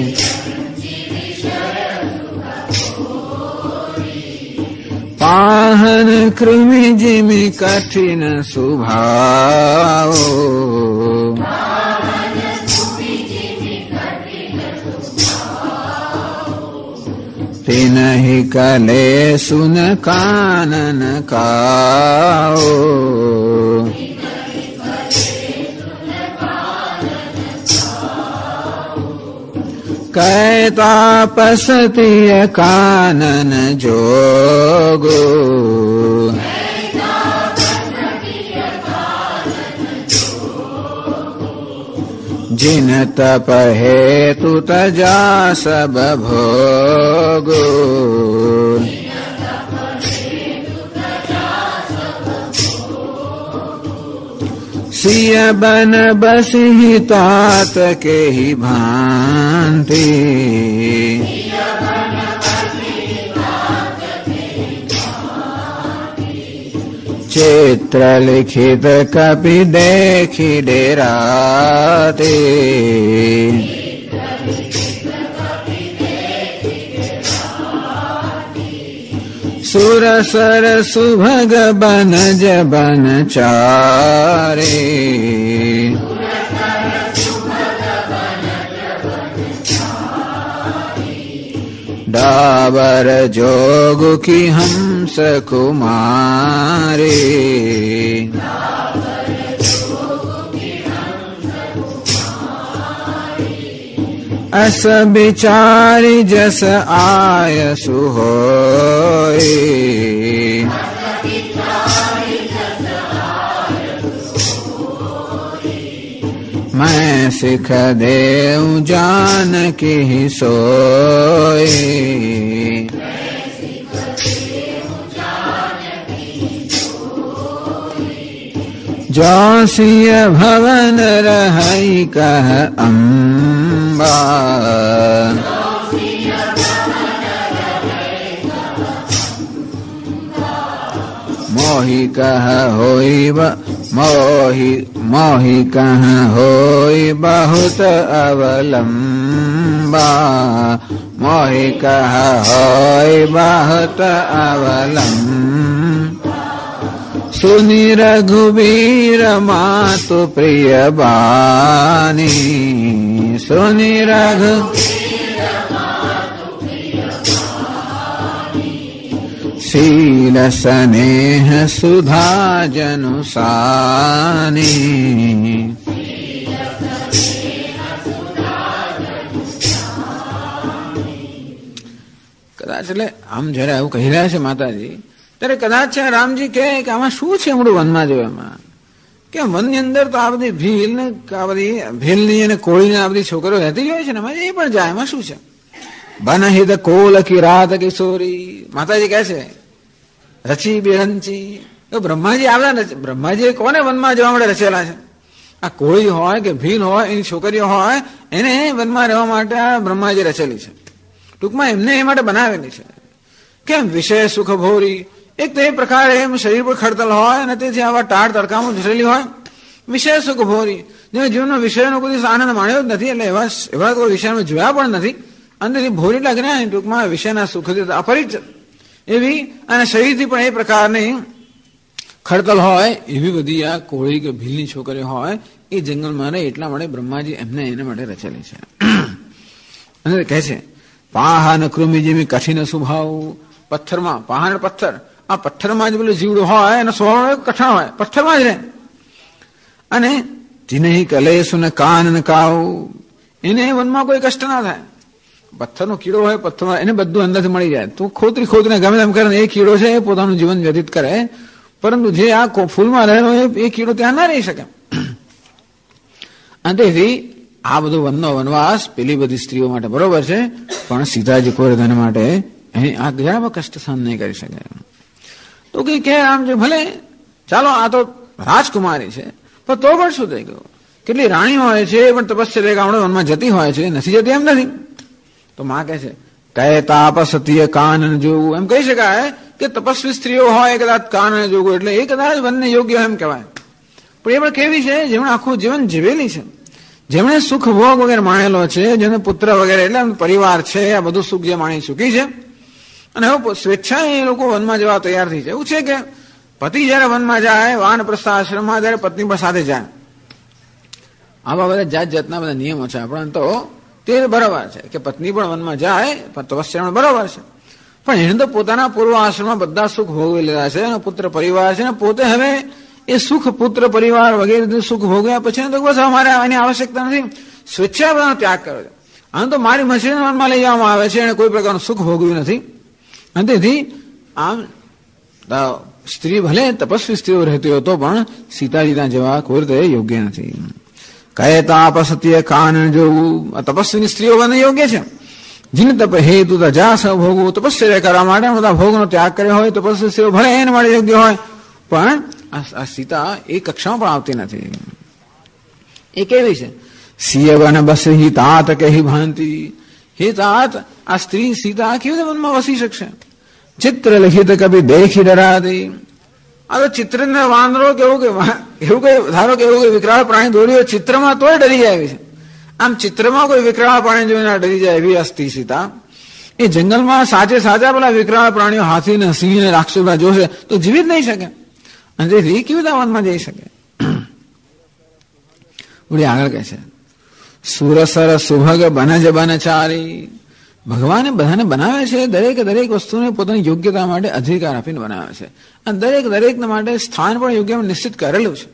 पाहन कृमि जिमि कठिन सुभाव, तिनहि कले सुन कानन काओ, कैतापसतीय कानन जोगो, जिन तप हेतु तजा सब भोगो, सिय बन बसहि तात के ही भांति, चित्र लिखित कपि देखि डेराते, सुरसर सुभग बनज बन चारे, डाबर जोग की हंस कुमारी, अस बिचारी जस आय सुहोई, मैं सिख देव जान की सोई, जोसिय भवन रहई कह अम्बा, मोहि कह होई मोहि कह होई बहुत अवलंबा, मोहि कह होई बहुत अवलंबा, सुनि रघुवीर मातु प्रिय बानी, सुनि शील स्नेह सुधा जनुसानी, કદાચ એટલે આમ જયારે આવું કહી રહ્યા છે માતાજી, ત્યારે કદાચ રામજી કહે કે આમાં શું છે હમણાં વનમાં જોયું, એમાં કે વનની અંદર તો આ બધી ભીલ ને આ બધી ભીલની અને કોળીને આ બધી છોકરીઓ રહેતી જ હોય છે ને, એમાં એ પણ જાય, એમાં શું છે? बनहित कोल की रात किशोरी, माताजी કહે છે રચી બેહંચી, તો બ્રહ્માજી આવ્યા નથી, બ્રહ્માજી કોને વનમાં જવા માટે રચેલા છે? આ કોળી હોય કે ભીલ હોય, એની છોકરીઓ હોય, એને વનમાં રહેવા માટે આ બ્રહ્માજી રચેલી છે. ટૂંકમાં એમને એ માટે બનાવેલી છે. કેમ? વિષય સુખ ભોરી, એક તો એ પ્રકારે એમ શરીર પર ખડતલ હોય અને તેથી આવા ટાળ તડકામાં ઘૂસેલી હોય. વિષય સુખ ભોરી, જેને જીવનનો વિષયનો કોઈ આનંદ માણ્યો જ નથી, એટલે એવા કોઈ વિષયમાં જોયા પણ નથી, અંદરથી ભોરી લાગ્યા, ટૂંકમાં વિષયના સુખથી અપરિચિત એવી, અને શરીરથી પણ એ પ્રકારની ખડતલ હોય એવી બધી આ કોળી કે ભીલની છોકરી હોય એ જંગલમાં રહે, એટલા માટે બ્રહ્માજી એમને એના માટે રચેલી છે. અને કહે છે પાહન કૃમિ જેવી કઠિન સ્વભાવ, પથ્થરમાં પાહન પથ્થર, આ પથ્થરમાં જ પેલું જીવડું હોય એનો સ્વભાવ કઠણ હોય, પથ્થરમાં જ રહે. અને જીને કલેશ ને કાન ને કાવ, એને વનમાં કોઈ કષ્ટ ના થાય. પથ્થરનો કીડો હોય, પથ્થરમાં એને બધું અંદરથી મળી જાય, તું ખોદને ગમે તેમ કરે, એ કીડો છે એ પોતાનું જીવન વ્યતીત કરે, પરંતુ જે આ ફૂલમાં રહેલો એ કીડો ત્યાં ના રહી શકે. અને તેથી આ બધું વનનો વનવાસ પેલી બધી સ્ત્રીઓ માટે બરોબર છે, પણ સીતાજી કુંવરધન માટે આ જરા કષ્ટ સહન નહીં કરી શકે. તો કે આમ જે ભલે ચાલો આ તો રાજકુમારી છે, પણ તો પણ શું થઈ ગયું, કેટલી રાણી હોય છે પણ તપસ્યા ગામડે વનમાં જતી હોય છે, નથી જતી એમ નથી. તો માં કહે છે કહે તાપસતીય કાનન જોવું, એમ કહી શકાય કે તપસ્વી સ્ત્રીઓ હોય કદાચ કાનન જોવું એટલે એ કદાચ વનને યોગ્ય એમ કહેવાય. પણ એ પણ કેવી છે, જેમણે આખું જીવન જીવેલી છે, જેમણે સુખ ભોગ વગેરે માણેલો છે, જેને પુત્ર વગેરે એટલે પરિવાર છે, આ બધું સુખ જે માણી ચૂકી છે, અને હવે સ્વેચ્છાએ એ લોકો વનમાં જવા તૈયાર થઈ છે. એવું છે કે પતિ જયારે વનમાં જાય, વાનપ્રસ્થ આશ્રમમાં ત્યારે પત્ની પણ સાથે જાય. આવા બધા જાત જાતના બધા નિયમો છે. પણ તો તે બરાબર છે કે પત્ની પણ વનમાં જાય, પણ તપસ્યા બરાબર છે. પણ એને તો પોતાના પૂર્વ આશ્રમમાં બધા સુખ ભોગવી લીધા છે, અને પુત્ર પરિવાર છે, ને પોતે હવે એ સુખ પુત્ર પરિવાર વગેરે સુખ ભોગવ્યા પછી તો બસ અમારે એની આવશ્યકતા નથી, સ્વેચ્છા બધાનો ત્યાગ કર્યો છે. આમ તો મારી મશીન વનમાં લઈ જવામાં આવે છે, એને કોઈ પ્રકારનું સુખ ભોગવ્યું નથી. અને તેથી આમ સ્ત્રી ભલે તપસ્વી સ્ત્રીઓ રહેતી હોય તો પણ સીતાજીના જેવા કોઈ રીતે યોગ્ય નથી. કહે તાપસતીય કાનન જોવું, તપસ્વીની સ્ત્રીઓ બને યોગ્ય છે. જીન તપ હેતુ જાસ ભોગવું, તપસ્યા કરવા માટે બધા ભોગનો ત્યાગ કર્યો હોય તપસ્વી સ્ત્રીઓ ભલે એને માટે યોગ્ય હોય, પણ આ સીતા એ કક્ષામાં પણ આવતી નથી. એ કેવી છે, સિંહ વન બસ હિ તાત કહી ભાંતિ, હે તાત આ સ્ત્રી સીતા કેવી રીતે મનમાં વસી શકશે. ચિત્ર લિખિત કભી દેખી ડરાતી, આ તો ચિત્ર ને વાંદરો કેવું કે એવું કઈ ધારો કે એવું કઈ વિકરાળ પ્રાણી દોર્યું ચિત્રમાં તોય ડરી જાય છે. આમ ચિત્રમાં કોઈ વિકરાળ પ્રાણી જોઈને ડરી જાય એવી અસ્તી સીતા. એ જંગલમાં સાચા પેલા વિકરાળ પ્રાણીઓ હાથી ને સિંહ ને રાક્ષસ જોશે તો જીવી જ નહીં શકે, અને તેથી કેવી રીતે વનમાં જઈ શકે. વળી આગળ કહે છે સુરસર સુભગ બનજ બનચારી, ભગવાને બધાને બનાવે છે, દરેક વસ્તુને પોતાની યોગ્યતા માટે અધિકાર આપીને બનાવે છે, અને દરેક માટે સ્થાન પણ યોગ્ય નિશ્ચિત કરેલું છે.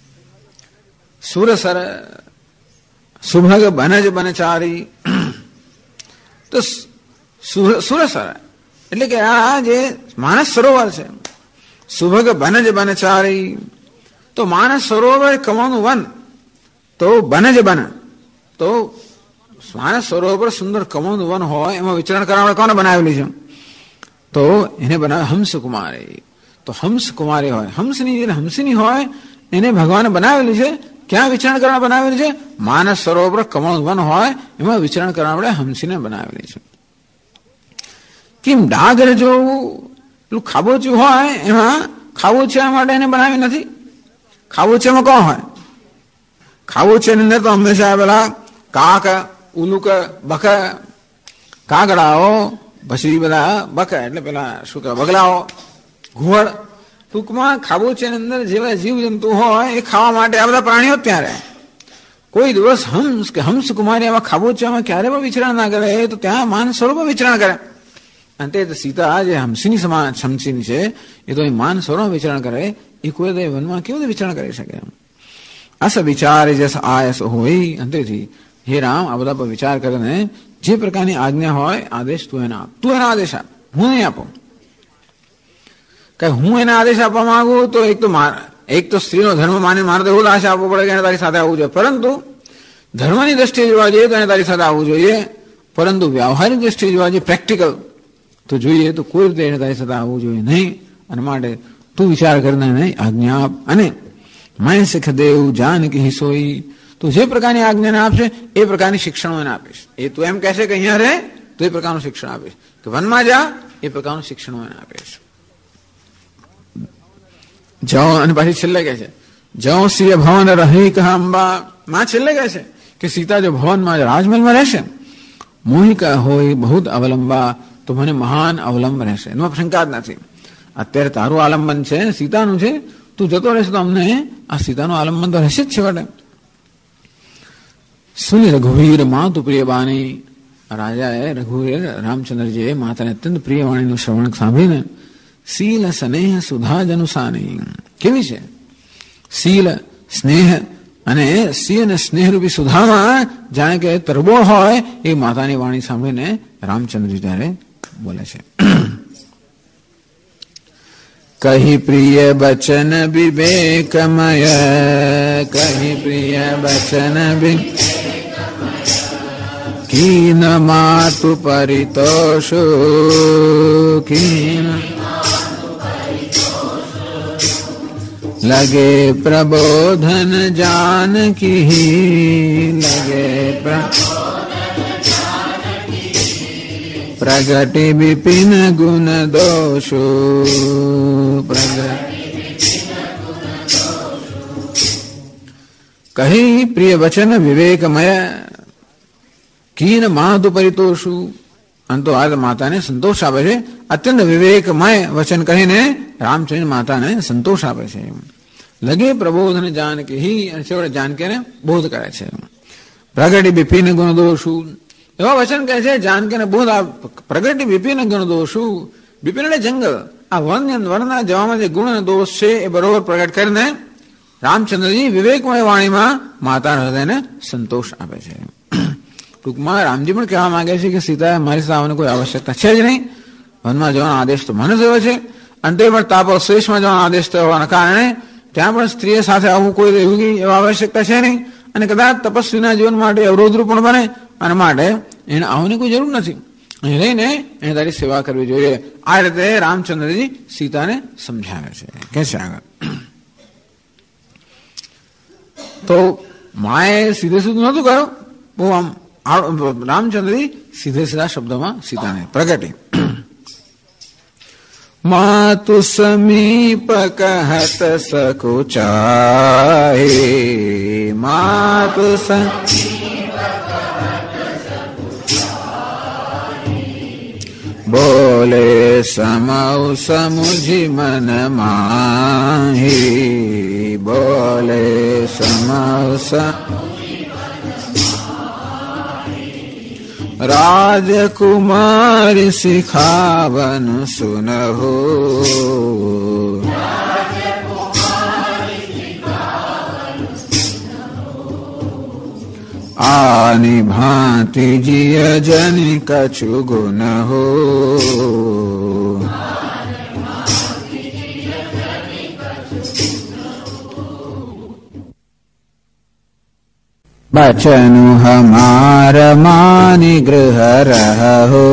સુરસર સુભગ બનજ બનચારી, તો સુરસર એટલે કે આ જે માનસ સરોવર છે, સુભગ બનજ બનચારી, તો માનસ સરોવર કમાનું વન, તો બનજ બન, તો માનસ સરોવર સુંદર કમળનું વન હોય એમાં વિચરણ કરવા કોને બનાવેલી છે, તો એને બનાવે હંસકુમારી. તો હંસકુમારી હોય, હંસિની હોય એને ભગવાને બનાવેલી છે. ક્યાં વિચરણ કરવા બનાવેલી છે, માનસ સરોવર કમળનું વન હોય એમાં વિચરણ કરવા માટે હંસીને બનાવેલી છે. કેમ ડાગર જોવું, પેલું ખાબોચિયું હોય એમાં ખાબોચિયા માટે એને બનાવી નથી. ખાબોચિયામાં કોણ હોય, ખાબોચિયાની અંદર તો હંમેશા પેલા કાક, ઉલુક, બક, કાગડાઓ, પછી બધા બક એટલે પેલા શું કહેવાય બગલાઓ, ઘુવડ, ટૂંકમાં ખાબોચિયાની અંદર જેવા જીવજંતુ હોય એ ખાવા માટે આ બધા પ્રાણીઓ ત્યાં રહે. કોઈ દિવસ હંસ કે હંસકુમારી આવા ખાબોચિયામાં ક્યારે પણ વિચરણ ના કરે, તો ત્યાં માન સ્વરૂપ વિચરણ કરે. અને તે સીતા જે હંસીની સમાન હંસીની છે એ તો માન સ્વરૂપ વિચરણ કરે, એ કોઈ વનમાં કેવું વિચરણ કરી શકે. અસ વિચાર જસ આયસ હોય, અંતેથી હે રામ આ બધા પર વિચાર કરીને જે પ્રકારની આજ્ઞા હોય આદેશ તું એને આપ, તું એનો આદેશ આપ, હું નહીં આપું. કઈ હું એને આદેશ આપવા માંગુ તો એક તો સ્ત્રીનો ધર્મ માની મારે તો એવું આદેશ આપવો પડે કે એને તારી સાથે આવવું જોઈએ, પરંતુ ધર્મની દ્રષ્ટિએ જોવા જઈએ તો એને તારી સાથે આવવું જોઈએ, પરંતુ વ્યવહારિક દ્રષ્ટિએ જોવા જઈએ પ્રેક્ટિકલ તો જોઈએ તો કોઈ રીતે એને તારી સાથે આવવું જોઈએ નહીં. અને માટે તું વિચાર કરીને નહીં આજ્ઞા આપ. અને મેં શીખ દેવ જાનકી હિસોઈ, તું જે પ્રકારની આજ્ઞાને આપશે એ પ્રકારની શિક્ષણો એને આપીશ. એ તું એમ કહેશે કે અહીંયા રહે તો એ પ્રકારનું શિક્ષણ આપીશ, કે વનમાં જા એ પ્રકારનું શિક્ષણો એને આપીશ. જાઓ, અને પાછી છેલ્લે કહે છે જાઓ સિંહ ભવન રહી અંબા, માં છેલ્લે કહે છે કે સીતા જો ભવનમાં રાજમહેલમાં રહેશે, મોહિકા હોય બહુ અવલંબા, તો મને મહાન અવલંબ રહેશે, એમાં શંકા જ નથી. અત્યારે તારું આલંબન છે સીતાનું છે, તું જતો રહેશે તો અમને આ સીતાનું આલંબન તો રહેશે જ છે. વડે સુની રઘુવીર માતુ પ્રિય બાણી, રાજાએ રઘુવીર રામચંદ્રજીએ માતાને અત્યંત પ્રિય વાણીનું શ્રવણ સાંભળીને શીલ સ્નેહ સુધા જનુસાની, કેવી છે શીલ સ્નેહ અને સિંહ અને સ્નેહરૂપી સુધામાં જાણે કે તરબોળ હોય એ માતાની વાણી સાંભળીને રામચંદ્રજી ત્યારે બોલે છે. કહી પ્રિય બચન વિવેકમય, કહી પ્રિય બચન कीन मातु परितोषो कीन लगे प्रबोधन जानकी लगे प्रगति विपिन गुण दोषो कही प्रिय वचन विवेकमय कीन माधु परितोषु अंतो आज माता ने संतोष आपे छे અત્યંત વિવેકમય વચન કહીને રામચંદ્ર માતાને સંતોષ આપે છે લગે પ્રબોધન જાનકી અને છેવટે જાનકીને બોધ કરે છે પ્રગટી વિપિન ગુણ દોષુ એવા વચન કહે છે જાનકીને બોધ પ્રગટી વિપિન ગુણ દોષુ વિપિન એટલે જંગલ આ વનના જવામાં જે ગુણ અને દોષ છે એ બરોબર પ્રગટ કરીને રામચંદ્રજી વિવેકમય વાણીમાં માતાના હૃદયને સંતોષ આપે છે ટૂંકમાં રામજી પણ કહેવા માંગે છે કે સીતાએ મારી સાથે આવવાની કોઈ આવશ્યકતા છે જ નહીં વનમાં જવાનો આદેશ તો મને થયો છે અને તે પણ તાપો શ્રેષ્ઠમાં જવાનો આદેશ થયો હોવાના કારણે ત્યાં પણ સ્ત્રીઓ સાથે આવવું કોઈ એવી આવશ્યકતા છે નહીં અને કદાચ તપસ્વીના જીવન માટે અવરોધરૂપ પણ બને અને માટે એને આવવાની કોઈ જરૂર નથી અહીં રહીને એને તારી સેવા કરવી જોઈએ આ રીતે રામચંદ્રજી સીતાને સમજાવે છે કે છે આગળ તો માએ સીધે સીધું નહોતું કહ્યું બહુ આમ રામચંદ્રજી સીધે સીધા શબ્દોમાં સીતાને પ્રગટી मातु समीप कहत सकुचाए मातु बोले समौ समुझि मन माही बोले समौ राजकुमारी सिखावन सुनहो आनि भांति जिय जनि कछु गुण हो बचनु हमार मानि गृह रहो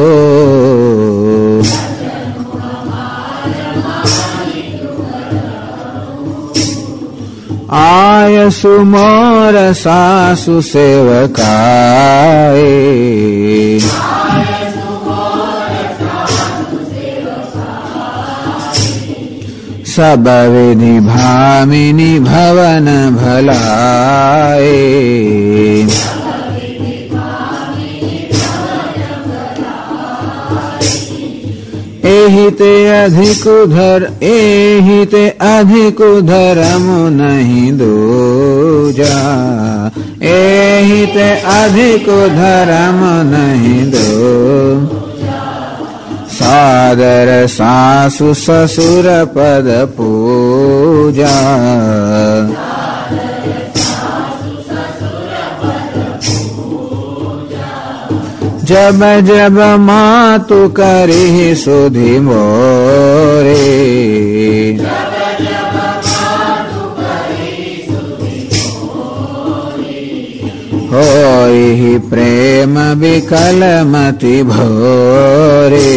आयसु मोर सासु सेवकाए सब विधि भामिनी भवन भलाए एहिते अधिक धर्म नहीं दूजा एहिते अधिक धर्म नहीं दो सादर सासु ससुर पद पूजा जब जब मातु करी सुधि मोरे होई प्रेम विकल मति भोरे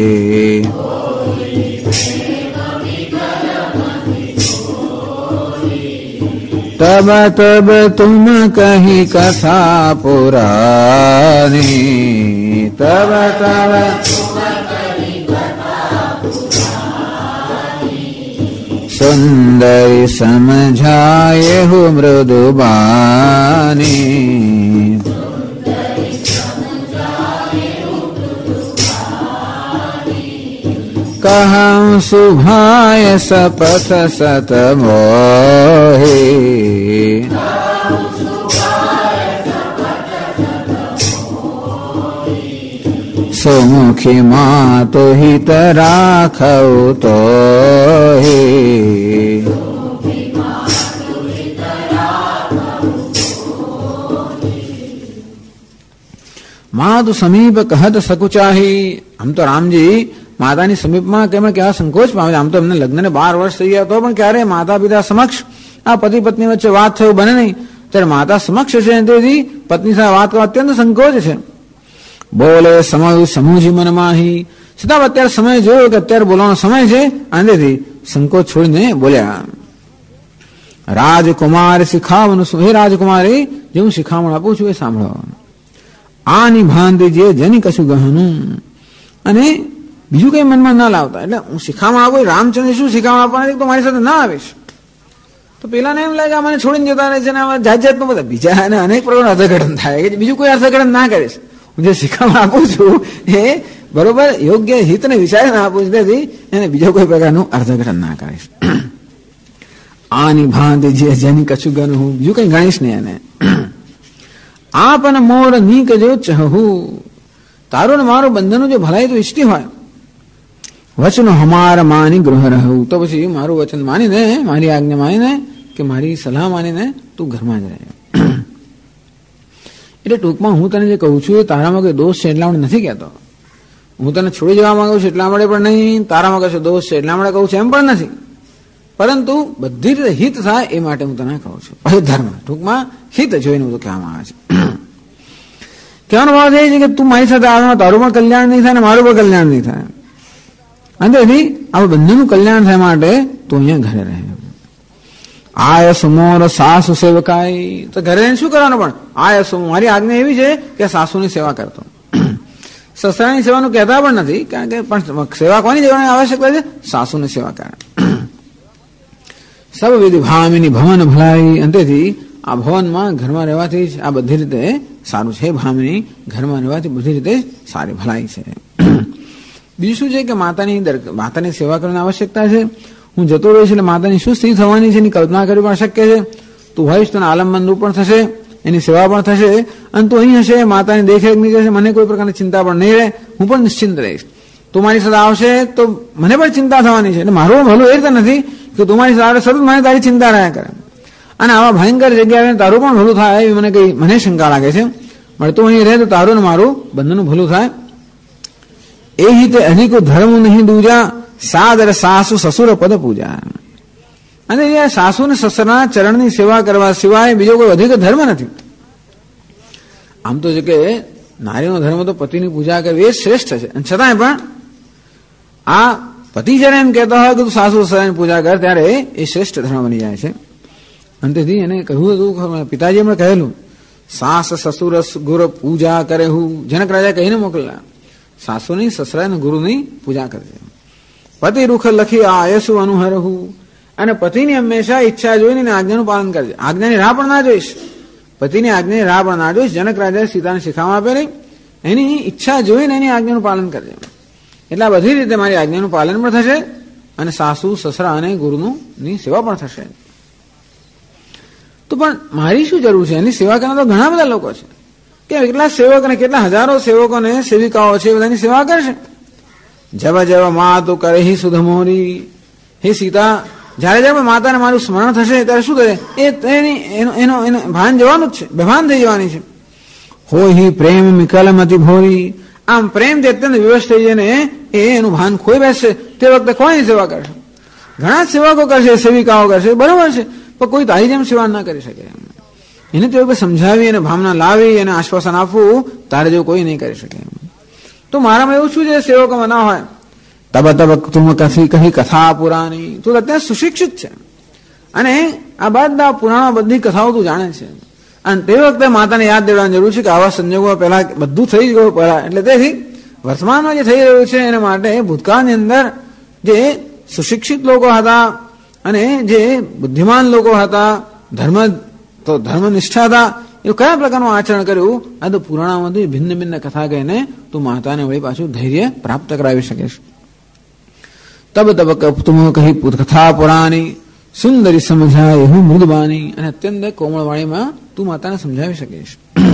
तब तब तुम कही कथा पुरानी तब तब सुंदरी समझाए हो मृदु बानी कहूँ सुभाय सपथ सत मोहे सुमुखी माँ तो हित राखौ तो हे माँ तो समीप कहत सकुचाही हम तो राम जी માતાની સમીપમાં કેમ કેવા સંકોચ પામે આમ તો એમને લગ્નને 12 વર્ષ થઈ ગયા તો પણ ક્યારે માતા પિતા સમક્ષ આ પતિ પત્ની વચ્ચે વાત થયું બને નહીં ત્યારે માતા સમક્ષ છે તેથી પત્ની સાથે વાત કરવા અત્યંત સંકોચ છે બોલે સમય સમૂજી મન માહી. સીતા અત્યારે સમય જોયો કે અત્યારે બોલવાનો સમય છે, આંધેથી સંકોચ છોડીને બોલ્યા. રાજકુમાર શિખામણ, હે રાજકુમારી, જે હું શિખામણ આપું છું એ સાંભળો. આની ભાંતિ જે જની કશું ગહનું, અને બીજું કઈ મનમાં ના લાવતા. એટલે હું શિખામણ આપું, રામચંદ્ર શું શિખામણ આપવાના તો મારી સાથે ના આવીશ. તો પેલાને એમ લાગે મને છોડીને જતા રહે છે ને જાત જાતનું બધા બીજા અનેક પ્રકારનું અર્થઘટન થાય કે બીજું કોઈ અર્થઘટન ના કરીશ. હું જે શિખામણ આપું છું એ બરોબર યોગ્ય હિતને વિચારીને આપું છું, તેથી એને બીજો કોઈ પ્રકારનું અર્થઘટન ના કરીશ. આની ભાંતિ જે જેની કશું ગણ હું, બીજું કઈ ગણીશ નહીં એને. આપ અને મોર નીક જો ચહુ, તારું ને મારું બંધનનું જો ભલાઈ તો ઈચ્છતી હોય. વચનો હમાર માની ગૃહ રહું, તો પછી મારું વચન માનીને, મારી આજ્ઞા માનીને કે મારી સલાહ માનીને તું ઘરમાં જ રહે. એટલે ટૂંકમાં હું તને જે કહું છું એ તારામાં કોઈ દોષ છે એટલા માટે નથી કહેતો. હું તને છોડી જવા માંગુ છું એટલા માટે પણ નહીં, તારામાં કશો દોષ છે એટલા માટે કહું છું એમ પણ નથી, પરંતુ બધી રીતે હિત થાય એ માટે હું તને કહું છું. પછી ધર્મ, ટૂંકમાં હિત જોઈને બધું કહેવામાં આવે છે. કહેવાનો ભાવ એ છે કે તું મારી સાથે આવવામાં તારું પણ કલ્યાણ નહીં થાય ને મારું પણ કલ્યાણ નહીં થાય, અને તેથી આ બંનેનું કલ્યાણ થાય માટે તું અહીંયા ઘરે રહે. આય સુમોર સાસુ સેવકાઈ, તો ઘરે શું કરવાનું? પણ આય સુમો, મારી આજ્ઞા એવી છે કે સાસુની સેવા કરતો. સસરાની સેવાનું કહેતા પણ નથી, કારણ કે પણ સેવા કોની જવાની આવશ્યકતા છે? સાસુની સેવા કરે. સબ વિધિ ભામિની ભવન ભલાઈ, અંતેથી આ ભવનમાં ઘરમાં રહેવાથી જ આ બધી રીતે સારું છે. ભામિની ઘરમાં રહેવાથી બધી રીતે સારી ભલાઈ છે. બીજું શું છે કે માતાની સેવા કરવાની આવશ્યકતા છે. હું જતો રહીશ એટલે માતાની શું સ્થિતિ થવાની છે એની કલ્પના કરવી પણ શક્ય છે. તું હોઈશ તો આલમબંધુ પણ થશે, એની સેવા પણ થશે, અને તું અહીં હશે, માતાની દેખરેખ નહીં જશે, મને કોઈ પ્રકારની ચિંતા પણ નહીં રહે, હું પણ નિશ્ચિંત રહીશ. તું મારી સાથે આવશે તો મને પણ ચિંતા થવાની છે. એટલે મારું ભલું એ રીતે નથી કે તું મારી સાથે સતત મને તારી ચિંતા રહ્યા કરે, અને આવા ભયંકર જગ્યાએ તારું પણ ભલું થાય એવી મને શંકા લાગે છે. પણ તું અહીં રહે તો તારું ને મારું બંનેનું ભલું થાય. એ હિતે અધિકો ધર્મ નહીં દૂજા, સાદર સાસુ સસુર પદ પૂજા. અને એ સાસુ ને સસરા ચરણની સેવા કરવા સિવાય બીજો કોઈ અધિક ધર્મ નથી. આમ તો છે કે નારીનો ધર્મ તો પતિની પૂજા કરવી એ શ્રેષ્ઠ છે, અને છતાંય પણ આ પતિ જયારે એમ કહેતા હોય કે તું સાસુ સસરાની પૂજા કર, ત્યારે એ શ્રેષ્ઠ ધર્મ બની જાય છે. અંતેથી એને કહ્યું હતું, પિતાજી એમણે કહેલું, સાસ સસુર ગુર પૂજા કરે હું. જનક રાજા કહીને મોકલેલા, સાસુની સસરાની ગુરુની પૂજા કરજે. પતિ રૂખ લખી આયસુ અનુહરહુ, અને પતિની હંમેશા ઈચ્છા જોઈને આજ્ઞાનું પાલન કરજે. આજ્ઞાની રાહ પણ ના જોઈશ, પતિની આજ્ઞાની રાહ પણ ના જોઈશ. જનક રાજાએ સીતાને શીખામણ આપેલી, એની ઈચ્છા જોઈને એની આજ્ઞાનું પાલન કરજે. એટલે બધી રીતે મારી આજ્ઞાનું પાલન પણ થશે, અને સાસુ સસરા અને ગુરુની સેવા પણ થશે. તો પણ મારી શું જરૂર છે? એની સેવા કરનાર તો ઘણા બધા લોકો છે, કે કેટલા સેવક અને કેટલા હજારો સેવકોને સેવિકાઓ છે, બધાની સેવા કરશે. જબ જબ મા તો કરે હિ સુધ મોરી. હે સીતા, જયારે જયારે માતાને મારું સ્મરણ થશે ત્યારે શું થશે? એનું ભાન જવાનું જ છે, બેભાન થઈ જવાની છે. હોય હિ પ્રેમ મિકલમતી ભોરી. આમ પ્રેમથી અત્યંત વિવશ થઈ જાય ને એ એનું ભાન ખોઈ બેસશે, તે વખતે કોની સેવા કરશે? ઘણા સેવકો કરશે, સેવિકાઓ કરશે, બરોબર છે, પણ કોઈ તારી જેમ સેવા ના કરી શકે. એને તે સમજાવી અને ભાવના લાવી અને આશ્વાસન આપવું તારે જેવું કોઈ નહીં કરી શકે. તો મારામાં એવું શું છે સેવકોમાં ના હોય? તબ તબ તું કહી કથા પુરાણી. તું અત્યારે સુશિક્ષિત છે, અને આ બધા પુરાણો બધી કથાઓ તું જાણે છે, અને તે વખતે માતાને યાદ દેવાની જરૂર છે કે આવા સંજોગોમાં પહેલા બધું થઈ ગયું પહેલા. એટલે તેથી વર્તમાનમાં જે થઈ રહ્યું છે એના માટે ભૂતકાળની અંદર જે સુશિક્ષિત લોકો હતા અને જે બુદ્ધિમાન લોકો હતા, ધર્મનિષ્ઠા હતા, એ કયા પ્રકારનું આચરણ કર્યું, આ તો પુરાણામાંથી ભિન્ન ભિન્ન કથા કહીને તું માતાને વળી પાછું ધૈર્ય પ્રાપ્ત કરાવી શકે છે. તબ તબ તુમ કહી કથા પુરાણી સુંદરી સમજાય હું મૃદબાની. અને અત્યંત કોમળવાણીમાં તું માતાને સમજાવી શકીશ.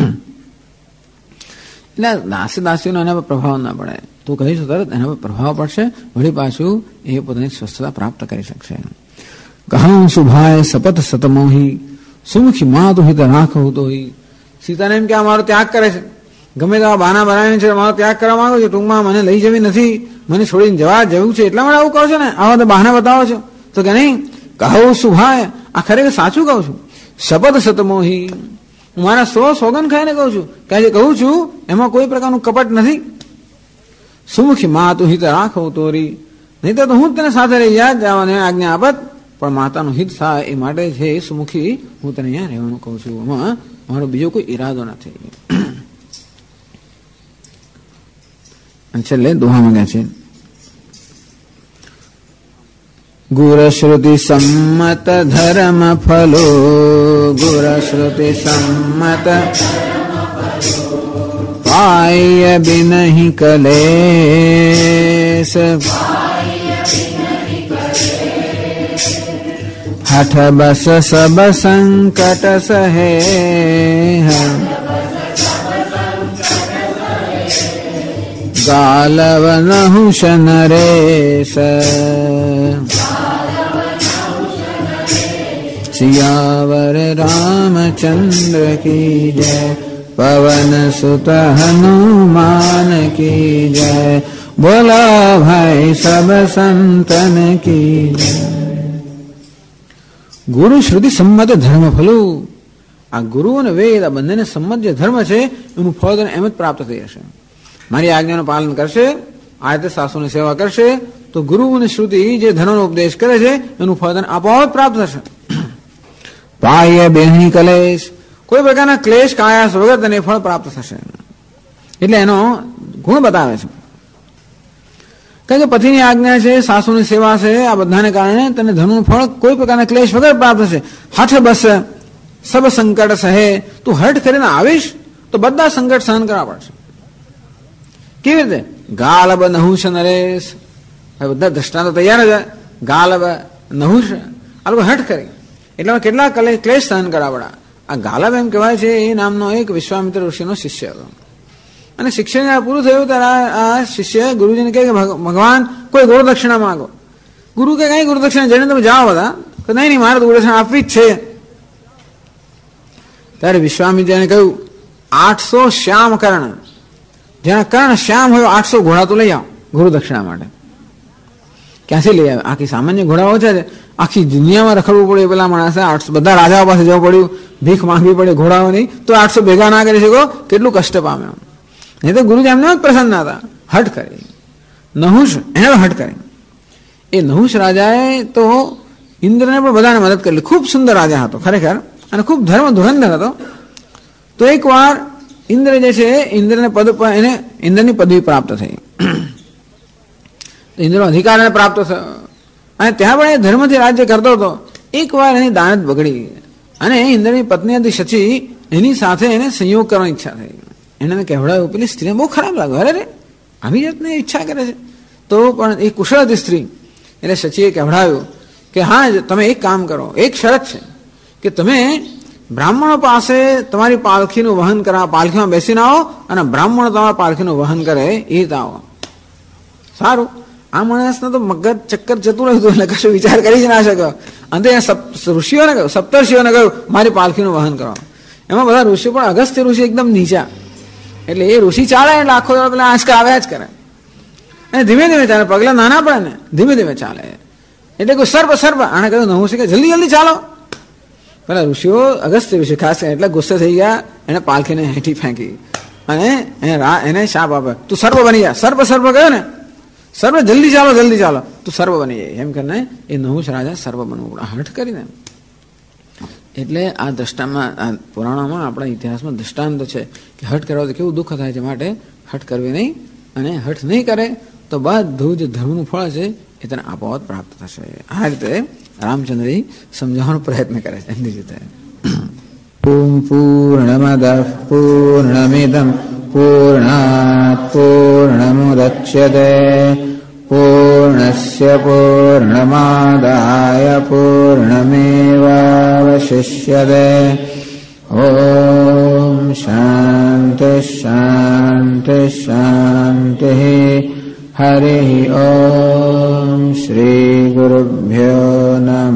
એટલે દાસી દાસીઓનો એના પર પ્રભાવ ના પડે. તું કહીશ તરત એના પર પ્રભાવ પડશે, વળી પાછું એ પોતાની સ્વસ્થતા પ્રાપ્ત કરી શકશે. કહું શુભાય સપત સતમોહી, સુમુખી માં તો હિત રાખવું તો. સીતાને એમ કે આ મારો ત્યાગ કરે છે, ગમે તેવા બાના બનાવીને છે, મારો ત્યાગ કરવા માંગુ છું, ટૂંકમાં મને લઈ જવી નથી, મને છોડીને જવું છે, એટલા માટે આવું કહો છો ને, આવા તો બહાના બતાવો છો. તો કે નહીં, કહું શુભાય, આ ખરેખર સાચું કહું છું. શપથ સતમોહી, હું મારા 100 સોગન ખાઈને કહું છું કે જે કહું છું એમાં કોઈ પ્રકારનું કપટ નથી. સુમુખી મા તું હિત રાખો તોરી, નહીં તો હું તને સાથે રહી યાદ જવાની આજ્ઞા આપત, પણ માતાનું હિત થાય એ માટે છે સુમુખી હું તને અહીંયા રહેવાનું કહું છું. એમાં મારો બીજો કોઈ ઈરાદો નથી. છેલ્લે દોહા માંગ્યા છે ગુરશ્રુતિ સંમત ધર્મ ફલો, ગુરશ્રુતિ સંમત પાય બિનહિ કલેશ, હઠ બસ સબ સંકટ સહે, ગાલવ નહુષ નરેશ, સિયાવર રામચંદ્ર કી જય, પવન સુત હનુમાન કી જય, બોલા ભાઈ સબ સંતન કી જય. ગુરુ શ્રુતિ સંમત ધર્મ ફલું, આ ગુરુ અને વેદ આ બંનેને સંમત જે ધર્મ છે એનું ફળ તને એમ જ પ્રાપ્ત થઈ જશે. મારી આજ્ઞાનું પાલન કરશે, આ રીતે સાસુની સેવા કરશે તો ગુરુ અને શ્રુતિ જે ધર્મનો ઉપદેશ કરે છે એનું ફળ તને આપોઆપ પ્રાપ્ત થશે. પાય બેહની કલેશ, કોઈ પ્રકારના ક્લેશ કાયાસ વગર તને ફળ પ્રાપ્ત થશે. એટલે એનો ગુણ બતાવે છે. કારણ કે પતિની આજ્ઞા છે, સાસુની સેવા છે, આ બધાને કારણે તને ધનનું ફળ કોઈ પ્રકારના ક્લેશ વગર પ્રાપ્ત થશે. હઠ બસ સબ સંકટ સહે, તું હઠ કરીને આવીશ તો બધા સંકટ સહન કરવા પડશે. કેવી રીતે? ગાલબ નહુષ નરેશ, બધા દ્રષ્ટાંતો તૈયાર છે. ગાલબ નહુષ, આ લોકો હઠ કરી એટલે કેટલા ક્લેશ સહન કરવા પડ્યા. આ ગાલબ એમ કહેવાય છે એ નામનો એક વિશ્વામિત્ર ઋષિનો શિષ્ય હતો. અને શિક્ષણ પૂરું થયું ત્યારે આ શિષ્ય ગુરુજીને કહે કે ભગવાન કોઈ ગુરુદક્ષિણા માંગો. ગુરુ કે કઈ ગુરુદક્ષિણા જઈને તમે જાઓ બધા, કે નહીં મારે ગુરુદક્ષિણા આપવી જ છે. ત્યારે વિશ્વામિત્રને કહ્યું 800 શ્યામ કર્ણ, જેના કર્ણ શ્યામ હોય 800 ઘોડા તો લઈ આવો ગુરુદક્ષિણા માટે. ક્યાંથી લઈ આવે? આખી સામાન્ય ઘોડાઓ છે, આખી દુનિયામાં રખડવું પડે પેલા માણસે. 800 બધા રાજાઓ પાસે જવું પડ્યું, ભીખ માંગવી પડે ઘોડાઓની, તો 800 ભેગા ના કરી શકો, કેટલું કષ્ટ પામે. નહીં તો ગુરુજી એમને જ પ્રસન્ન હતા. હઠ કરી નહુષ, એને હઠ કરી. એ નહુષ રાજાએ તો ઇન્દ્રને પણ બધાને મદદ કરી. ખૂબ સુંદર રાજા હતો ખરેખર, અને ખૂબ ધર્મ ધુરંધર હતો. તો એકવાર ઇન્દ્ર જે છે ઇન્દ્રને પદ એને ઇન્દ્રની પદવી પ્રાપ્ત થઈ, ઇન્દ્રનો અધિકાર એને પ્રાપ્ત થયો. અને ત્યાં પણ એ ધર્મથી રાજ્ય કરતો હતો. એકવાર એની દાનત બગડી અને ઇન્દ્રની પત્ની હતી શચી, એની સાથે એને સંયોગ કરવાની ઈચ્છા થઈ. એને કહેવડાવ્યું, પેલી સ્ત્રીને બહુ ખરાબ લાગ્યું, અરે રે આવી જાતની ઈચ્છા કરે છે. તો પણ એ કુશળ હતી સ્ત્રી, એટલે શચીએ કહેવડાવ્યું કે હા તમે એક કામ કરો, એક શરત છે કે તમે બ્રાહ્મણો પાસે તમારી પાલખીનું વહન કરા, પાલખીમાં બેસીને આવો અને બ્રાહ્મણો તમારા પાલખીનું વહન કરે એ રીતે આવો. સારું, આ માણસને તો મગજ ચક્કર જતું રહ્યું હતું, એટલે કશું વિચાર કરી જ ના શક્યો. અંતે ઋષિઓને કહ્યું, સપ્તર્ષિઓને કહ્યું મારી પાલખીનું વહન કરો. એમાં બધા ઋષિઓ પણ અગસ્ત્ય ઋષિ એકદમ નીચા, એટલે એ ઋષિ ચાલે એટલે આખો પેલા આંચકા આવ્યા જ કરે. અને ધીમે ધીમે ચાલે, પગલા નાના પડે ને, ધીમે ધીમે ચાલે. એટલે કોઈ સર્પ આને કહ્યું નવું છે કે જલ્દી જલ્દી ચાલો. પેલા ઋષિઓ અગસ્ત્ય ઋષિ ખાસ એટલે ગુસ્સે થઈ ગયા, એને પાલખીને હેઠી ફેંકી અને એને શાપ આપે, તું સર્પ બની જા. સર્પ કહ્યું ને, સર્પ જલ્દી ચાલો તું સર્પ બની જાય. એમ કરીને એ નહુષ રાજા સર્પ બનવું પડે, હઠ કરીને. એટલે આ દ્રષ્ટામાં, આ પુરાણોમાં, આપણા ઇતિહાસમાં દ્રષ્ટાંત છે કે હઠ કરવાથી કેવું દુઃખ થાય છે. માટે હઠ કરવી નહીં, અને હઠ નહીં કરે તો બધું જ ધર્મનું ફળ છે એ તને આપોઆપ પ્રાપ્ત થશે. આ રીતે રામચંદ્રજી સમજાવવાનો પ્રયત્ન કરે છે એની રીતે. પૂર્ણમદ પૂર્ણમિદમ પૂર્ણાત પૂર્ણમુદચ્યતે પૂર્ણસ્ય પૂર્ણમાદાય પૂર્ણમેવાવશિષ્યતે. ઓમ શાંતિ શાંતિ શાંતિ. હરિ ઓમ શ્રી ગુરુભ્યો નમઃ.